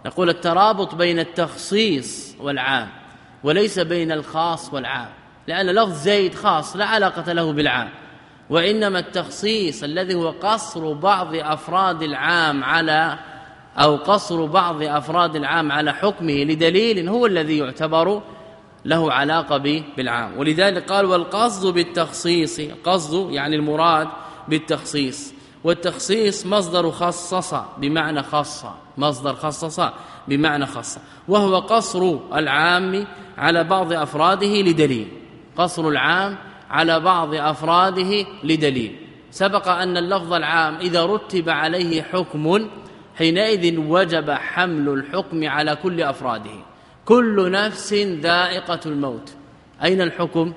نقول الترابط بين التخصيص والعام وليس بين الخاص والعام، لأن لفظ زيد خاص لا علاقة له بالعام، وإنما التخصيص الذي هو قصر بعض أفراد العام على أو قصر بعض أفراد العام على حكمه لدليل هو الذي يعتبر له علاقة بالعام. ولذلك قال والقصد بالتخصيص، قصد يعني المراد بالتخصيص، والتخصيص مصدر خصص بمعنى خص، مصدر خصص بمعنى خص، وهو قصر العام على بعض أفراده لدليل، قصر العام على بعض أفراده لدليل. سبق أن اللفظ العام إذا رتب عليه حكم حينئذ وجب حمل الحكم على كل أفراده. كل نفس ذائقة الموت، أين الحكم؟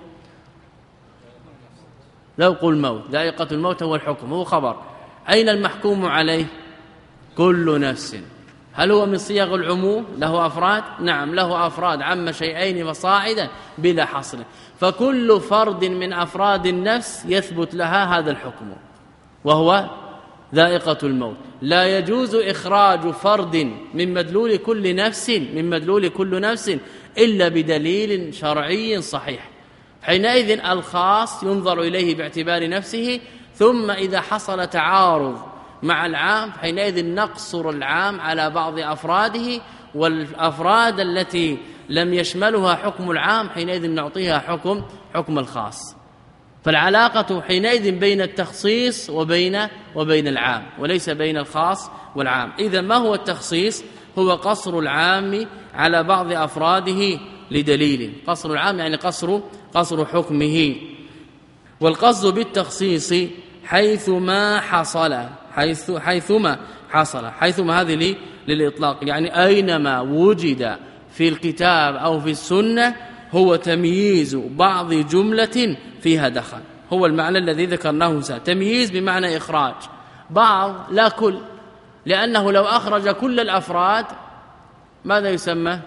ذوق الموت، ذائقة الموت هو الحكم، هو خبر. أين المحكوم عليه؟ كل نفس. هل هو من صيغ العموم؟ له أفراد؟ نعم له أفراد، عم شيئين وصاعدا بلا حصر، فكل فرد من أفراد النفس يثبت لها هذا الحكم وهو ذائقة الموت. لا يجوز إخراج فرد من مدلول كل نفس من مدلول كل نفس إلا بدليل شرعي صحيح. حينئذ الخاص ينظر إليه باعتبار نفسه، ثم إذا حصل تعارض مع العام حينئذ نقصر العام على بعض أفراده، والأفراد التي لم يشملها حكم العام حينئذ نعطيها حكم حكم الخاص. فالعلاقة حينئذ بين التخصيص وبين وبين العام وليس بين الخاص والعام. إذا ما هو التخصيص؟ هو قصر العام على بعض أفراده لدليل، قصر العام يعني قصر قصر حكمه. والقصد بالتخصيص حيثما حصل، حيث حيثما حصل، حيثما هذه لي للإطلاق، يعني أينما وجد في الكتاب أو في السنة هو تمييز بعض جملة فيها دخل، هو المعنى الذي ذكرناه سا. تمييز بمعنى إخراج بعض لا كل، لأنه لو أخرج كل الأفراد ماذا يسمى؟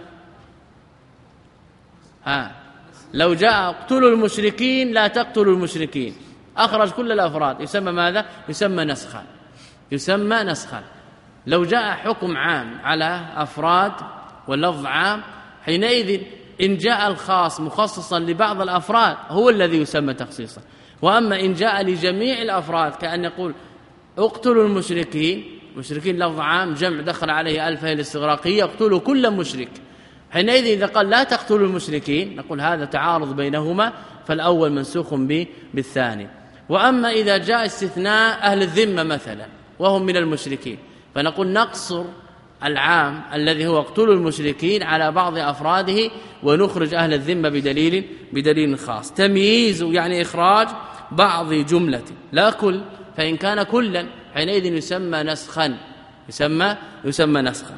ها لو جاء اقتلوا المشركين لا تقتلوا المشركين، أخرج كل الأفراد، يسمى ماذا؟ يسمى نسخا، يسمى نسخا. لو جاء حكم عام على أفراد واللفظ عام حينئذ إن جاء الخاص مخصصا لبعض الأفراد هو الذي يسمى تخصيصا. وأما إن جاء لجميع الأفراد كأن يقول اقتلوا المشركين، مشركين لفظ عام جمع دخل عليه ألف هي الاستغراقية، اقتلوا كل مشرك، حينئذ إذا قال لا تقتلوا المشركين نقول هذا تعارض بينهما، فالأول منسوخ به بالثاني. وأما إذا جاء استثناء أهل الذمة مثلا وهم من المشركين فنقول نقصر العام الذي هو اقتلوا المشركين على بعض أفراده ونخرج أهل الذمة بدليل بدليل خاص. تمييز يعني إخراج بعض جملة لا كل، فإن كان كلا حينئذ يسمى نسخا، يسمى يسمى نسخا.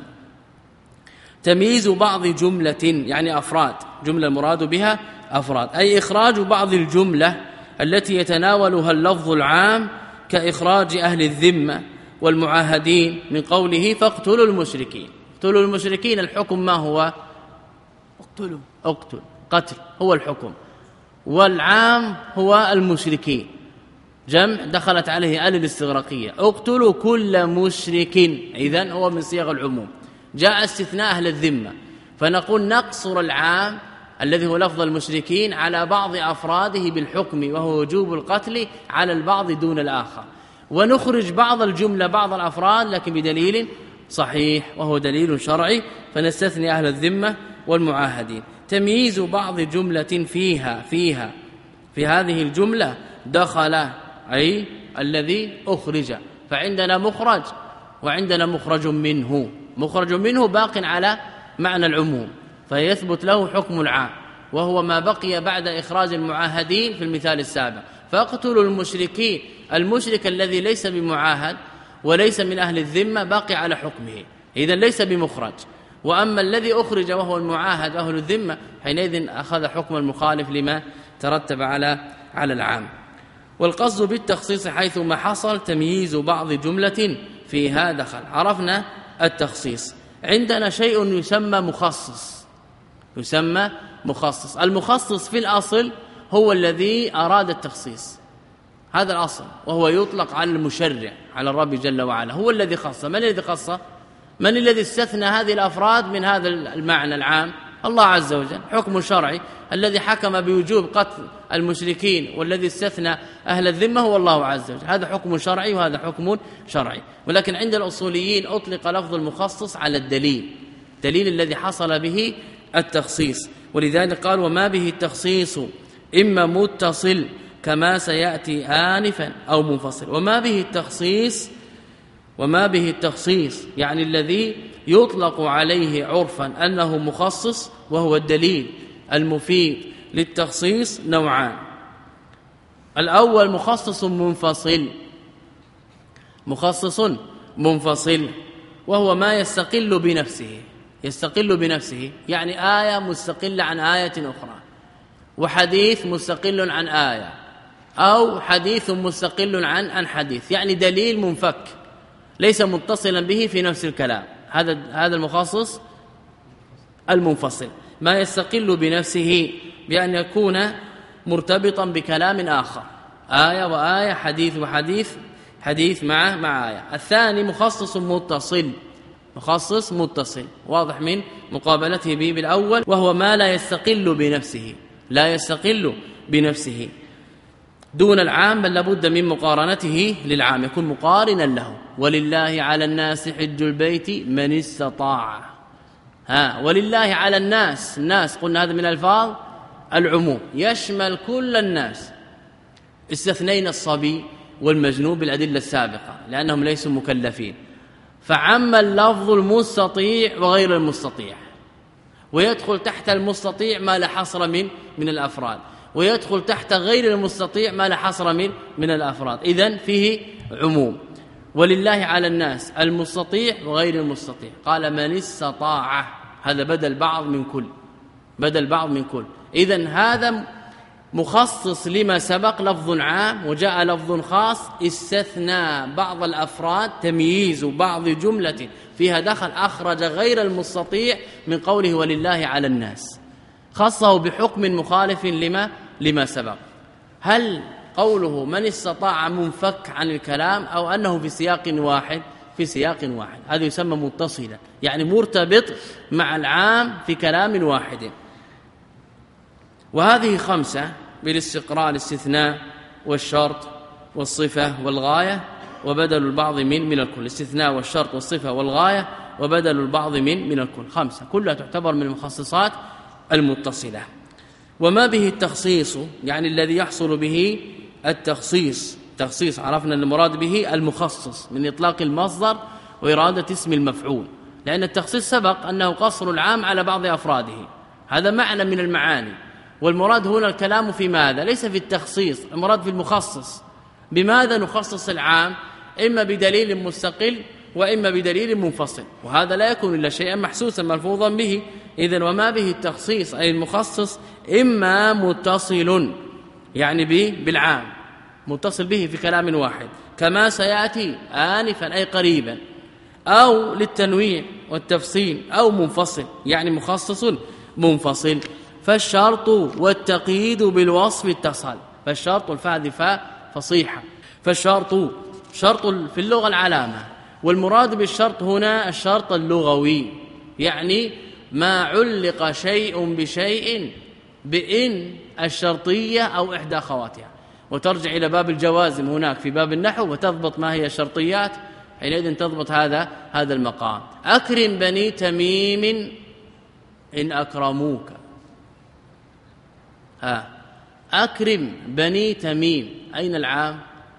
تمييز بعض جملة يعني أفراد، جملة المراد بها أفراد، أي إخراج بعض الجملة التي يتناولها اللفظ العام كإخراج أهل الذمة والمعاهدين من قوله فاقتلوا المشركين. اقتلوا المشركين الحكم ما هو؟ اقتلوا، اقتل، قتل هو الحكم، والعام هو المشركين جمع دخلت عليه آل الاستغراقية، اقتلوا كل مشرك، إذن هو من صيغ العموم. جاء استثناء أهل الذمة فنقول نقصر العام الذي هو لفظ المشركين على بعض أفراده بالحكم وهو وجوب القتل على البعض دون الآخر، ونخرج بعض الجملة بعض الأفراد لكن بدليل صحيح وهو دليل شرعي، فنستثني أهل الذمة والمعاهدين. تمييز بعض جملة فيها فيها في هذه الجملة دخل أي الذي أخرج، فعندنا مخرج وعندنا مخرج منه، مخرج منه باق على معنى العموم فيثبت له حكم العام وهو ما بقي بعد إخراج المعاهدين في المثال السابق. فاقتلوا المشركين، المشرك الذي ليس بمعاهد وليس من أهل الذمة باقي على حكمه إذن ليس بمخرج، وأما الذي أخرج وهو المعاهد أهل الذمة حينئذ أخذ حكم المخالف لما ترتب على على العام. والقصد بالتخصيص حيث ما حصل تمييز بعض جملة فيها دخل. عرفنا التخصيص. عندنا شيء يسمى مخصص، يسمى مخصص. المخصص في الأصل هو الذي أراد التخصيص، هذا الأصل، وهو يطلق على المشرع على الرب جل وعلا، هو الذي خص. من الذي خص؟ من الذي استثنى هذه الأفراد من هذا المعنى العام؟ الله عز وجل. حكم شرعي الذي حكم بوجوب قتل المشركين والذي استثنى أهل الذمة هو الله عز وجل. هذا حكم شرعي وهذا حكم شرعي. ولكن عند الأصوليين أطلق لفظ المخصص على الدليل، الدليل الذي حصل به التخصيص، ولذلك قال وما به التخصيص إما متصل كما سيأتي آنفا أو منفصل. وما به التخصيص وما به التخصيص يعني الذي يطلق عليه عرفا أنه مخصص وهو الدليل المفيد للتخصيص نوعان. الأول مخصص منفصل، مخصص منفصل وهو ما يستقل بنفسه، يستقل بنفسه يعني آية مستقلة عن آية أخرى، وحديث مستقل عن آية، أو حديث مستقل عن عن حديث، يعني دليل منفك ليس متصلا به في نفس الكلام. هذا هذا المخصص المنفصل، ما يستقل بنفسه بأن يكون مرتبطا بكلام آخر، آية وآية، حديث وحديث، حديث مع مع آية. الثاني مخصص متصل، مخصص متصل واضح من مقابلته به بالأول، وهو ما لا يستقل بنفسه، لا يستقل بنفسه دون العام، بل لابد من مقارنته للعام، يكون مقارنا له. ولله على الناس حج البيت من استطاع، ها ولله على الناس، الناس قلنا هذا من الفاظ العموم يشمل كل الناس، استثنينا الصبي والمجنون بالأدلة السابقة لأنهم ليسوا مكلفين، فعم اللفظ المستطيع وغير المستطيع، ويدخل تحت المستطيع ما لا حصر من من الأفراد، ويدخل تحت غير المستطيع ما لا حصر من من الأفراد. إذن فيه عموم. ولله على الناس المستطيع وغير المستطيع، قال من استطاع، هذا بدل بعض من كل، بدل بعض من كل. إذن هذا مخصص لما سبق، لفظ عام وجاء لفظ خاص استثنى بعض الأفراد، تمييز بعض جملة فيها دخل أخرج غير المستطيع من قوله ولله على الناس، خصه بحكم مخالف لما لما سبق. هل قوله من استطاع منفك عن الكلام أو أنه في سياق واحد؟ في سياق واحد، هذا يسمى متصلا، يعني مرتبط مع العام في كلام واحد. وهذه خمسة بالاستقراء: الاستثناء والشرط والصفة والغاية وبدل البعض من من الكل. الاستثناء والشرط والصفة والغاية وبدل البعض من من الكل، خمسة كلها تعتبر من المخصصات المتصلة. وما به التخصيص يعني الذي يحصل به التخصيص، تخصيص عرفنا المراد به المخصص من إطلاق المصدر وإرادة اسم المفعول، لأن التخصيص سبق أنه قصر العام على بعض أفراده، هذا معنى من المعاني. والمراد هنا الكلام في ماذا؟ ليس في التخصيص، المراد في المخصص. بماذا نخصص العام؟ إما بدليل مستقل وإما بدليل منفصل، وهذا لا يكون إلا شيئا محسوسا ملفوظا به. إذن وما به التخصيص أي المخصص إما متصل يعني به بالعام، متصل به في كلام واحد كما سيأتي آنفا أي قريبا، أو للتنويع والتفصيل، أو منفصل يعني مخصص منفصل. فالشرط والتقييد بالوصف اتصل، فالشرط الفاء فاء فصيحة، فالشرط شرط في اللغة العلامة، والمراد بالشرط هنا الشرط اللغوي، يعني ما علق شيء بشيء بإن الشرطية أو إحدى أخواتها. وترجع إلى باب الجوازم هناك في باب النحو وتضبط ما هي الشرطيات، حينئذ تضبط هذا هذا المقام. أكرم بني تميم إن أكرموك، ها أكرم بني تميم، أين العام؟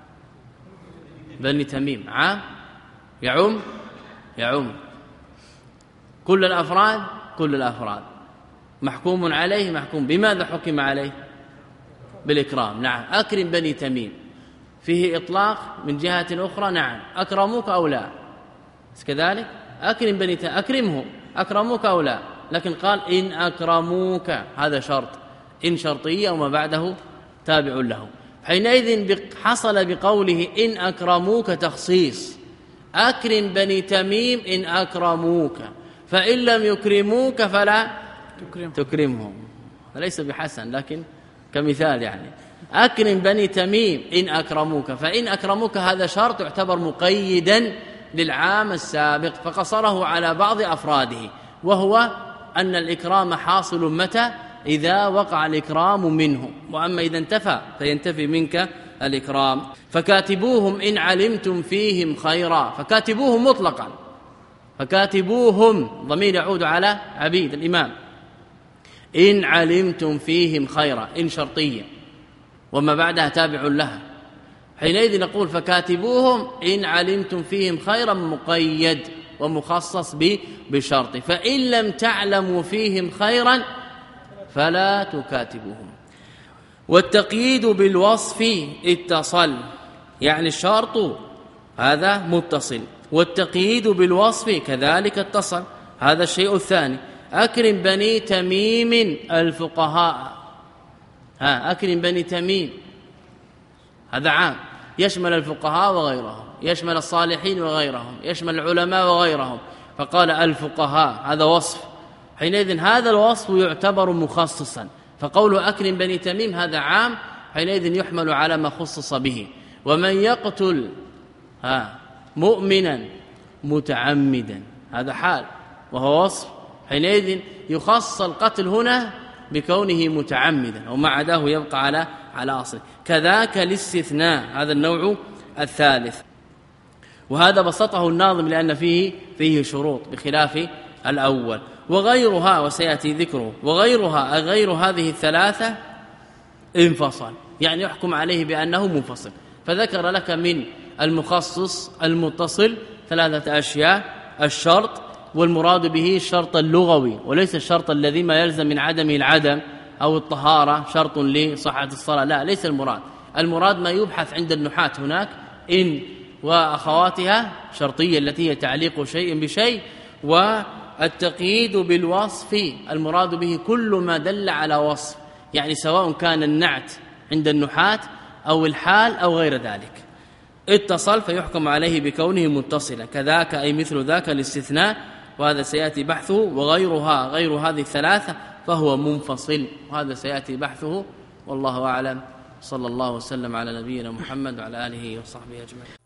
بني تميم عام يعم يعم كل الأفراد، كل الأفراد. محكوم عليه، محكوم بماذا حكم عليه؟ بالإكرام، نعم. أكرم بني تميم فيه إطلاق من جهة أخرى، نعم. أكرموك أو لا؟ كذلك أكرم بني تميم، أكرمه، أكرموك أو لا؟ لكن قال إن أكرموك، هذا شرط، إن شرطية وما بعده تابع له. حينئذ حصل بقوله إن أكرموك تخصيص، أكرم بني تميم إن أكرموك، فإن لم يكرموك فلا تكرمهم, تكرمهم. ليس بحسن لكن كمثال، يعني أكرم بني تميم إن أكرموك، فإن أكرموك هذا شرط يعتبر مقيدا للعام السابق فقصره على بعض أفراده، وهو أن الإكرام حاصل متى؟ إذا وقع الإكرام منه، وأما إذا انتفى فينتفي منك الإكرام. فكاتبوهم إن علمتم فيهم خيرا، فكاتبوهم مطلقا، فكاتبوهم ضمير يعود على عبيد الإمام. إن علمتم فيهم خيرا، إن شرطية وما بعدها تابع لها، حينئذ نقول فكاتبوهم إن علمتم فيهم خيرا مقيد ومخصص بشرط، فإن لم تعلموا فيهم خيرا فلا تكاتبوهم. والتقييد بالوصف اتصل، يعني الشرط هذا متصل، والتقييد بالوصف كذلك اتصل، هذا الشيء الثاني. أكرم بني تميم الفقهاء، ها أكرم بني تميم هذا عام يشمل الفقهاء وغيرهم، يشمل الصالحين وغيرهم، يشمل العلماء وغيرهم، فقال الفقهاء هذا وصف، حينئذ هذا الوصف يعتبر مخصصا، فقول أكرم بني تميم هذا عام، حينئذ يحمل على ما خصص به. ومن يقتل ها مؤمنا متعمدا هذا حال وهو وصف، حينئذ يخص القتل هنا بكونه متعمدا، وما عداه يبقى على على اصله. كذاك الاستثناء هذا النوع الثالث، وهذا بسطه الناظم لأن فيه فيه شروط بخلاف الأول. وغيرها وسيأتي ذكره، وغيرها غير هذه الثلاثة انفصل، يعني يحكم عليه بأنه منفصل. فذكر لك من المخصص المتصل ثلاثة أشياء: الشرط، والمراد به الشرط اللغوي وليس الشرط الذي ما يلزم من عدمه العدم أو الطهارة شرط لصحة الصلاة، لا ليس المراد. المراد ما يبحث عند النحاة هناك إن وأخواتها شرطية التي هي تعليق شيء بشيء. والتقييد بالوصف المراد به كل ما دل على وصف، يعني سواء كان النعت عند النحاة أو الحال أو غير ذلك. اتصل فيحكم عليه بكونه متصلا، كذاك أي مثل ذاك الاستثناء، وهذا سيأتي بحثه. وغيرها غير هذه الثلاثة فهو منفصل، وهذا سيأتي بحثه. والله أعلم. صلى الله وسلم على نبينا محمد وعلى آله وصحبه أجمعين.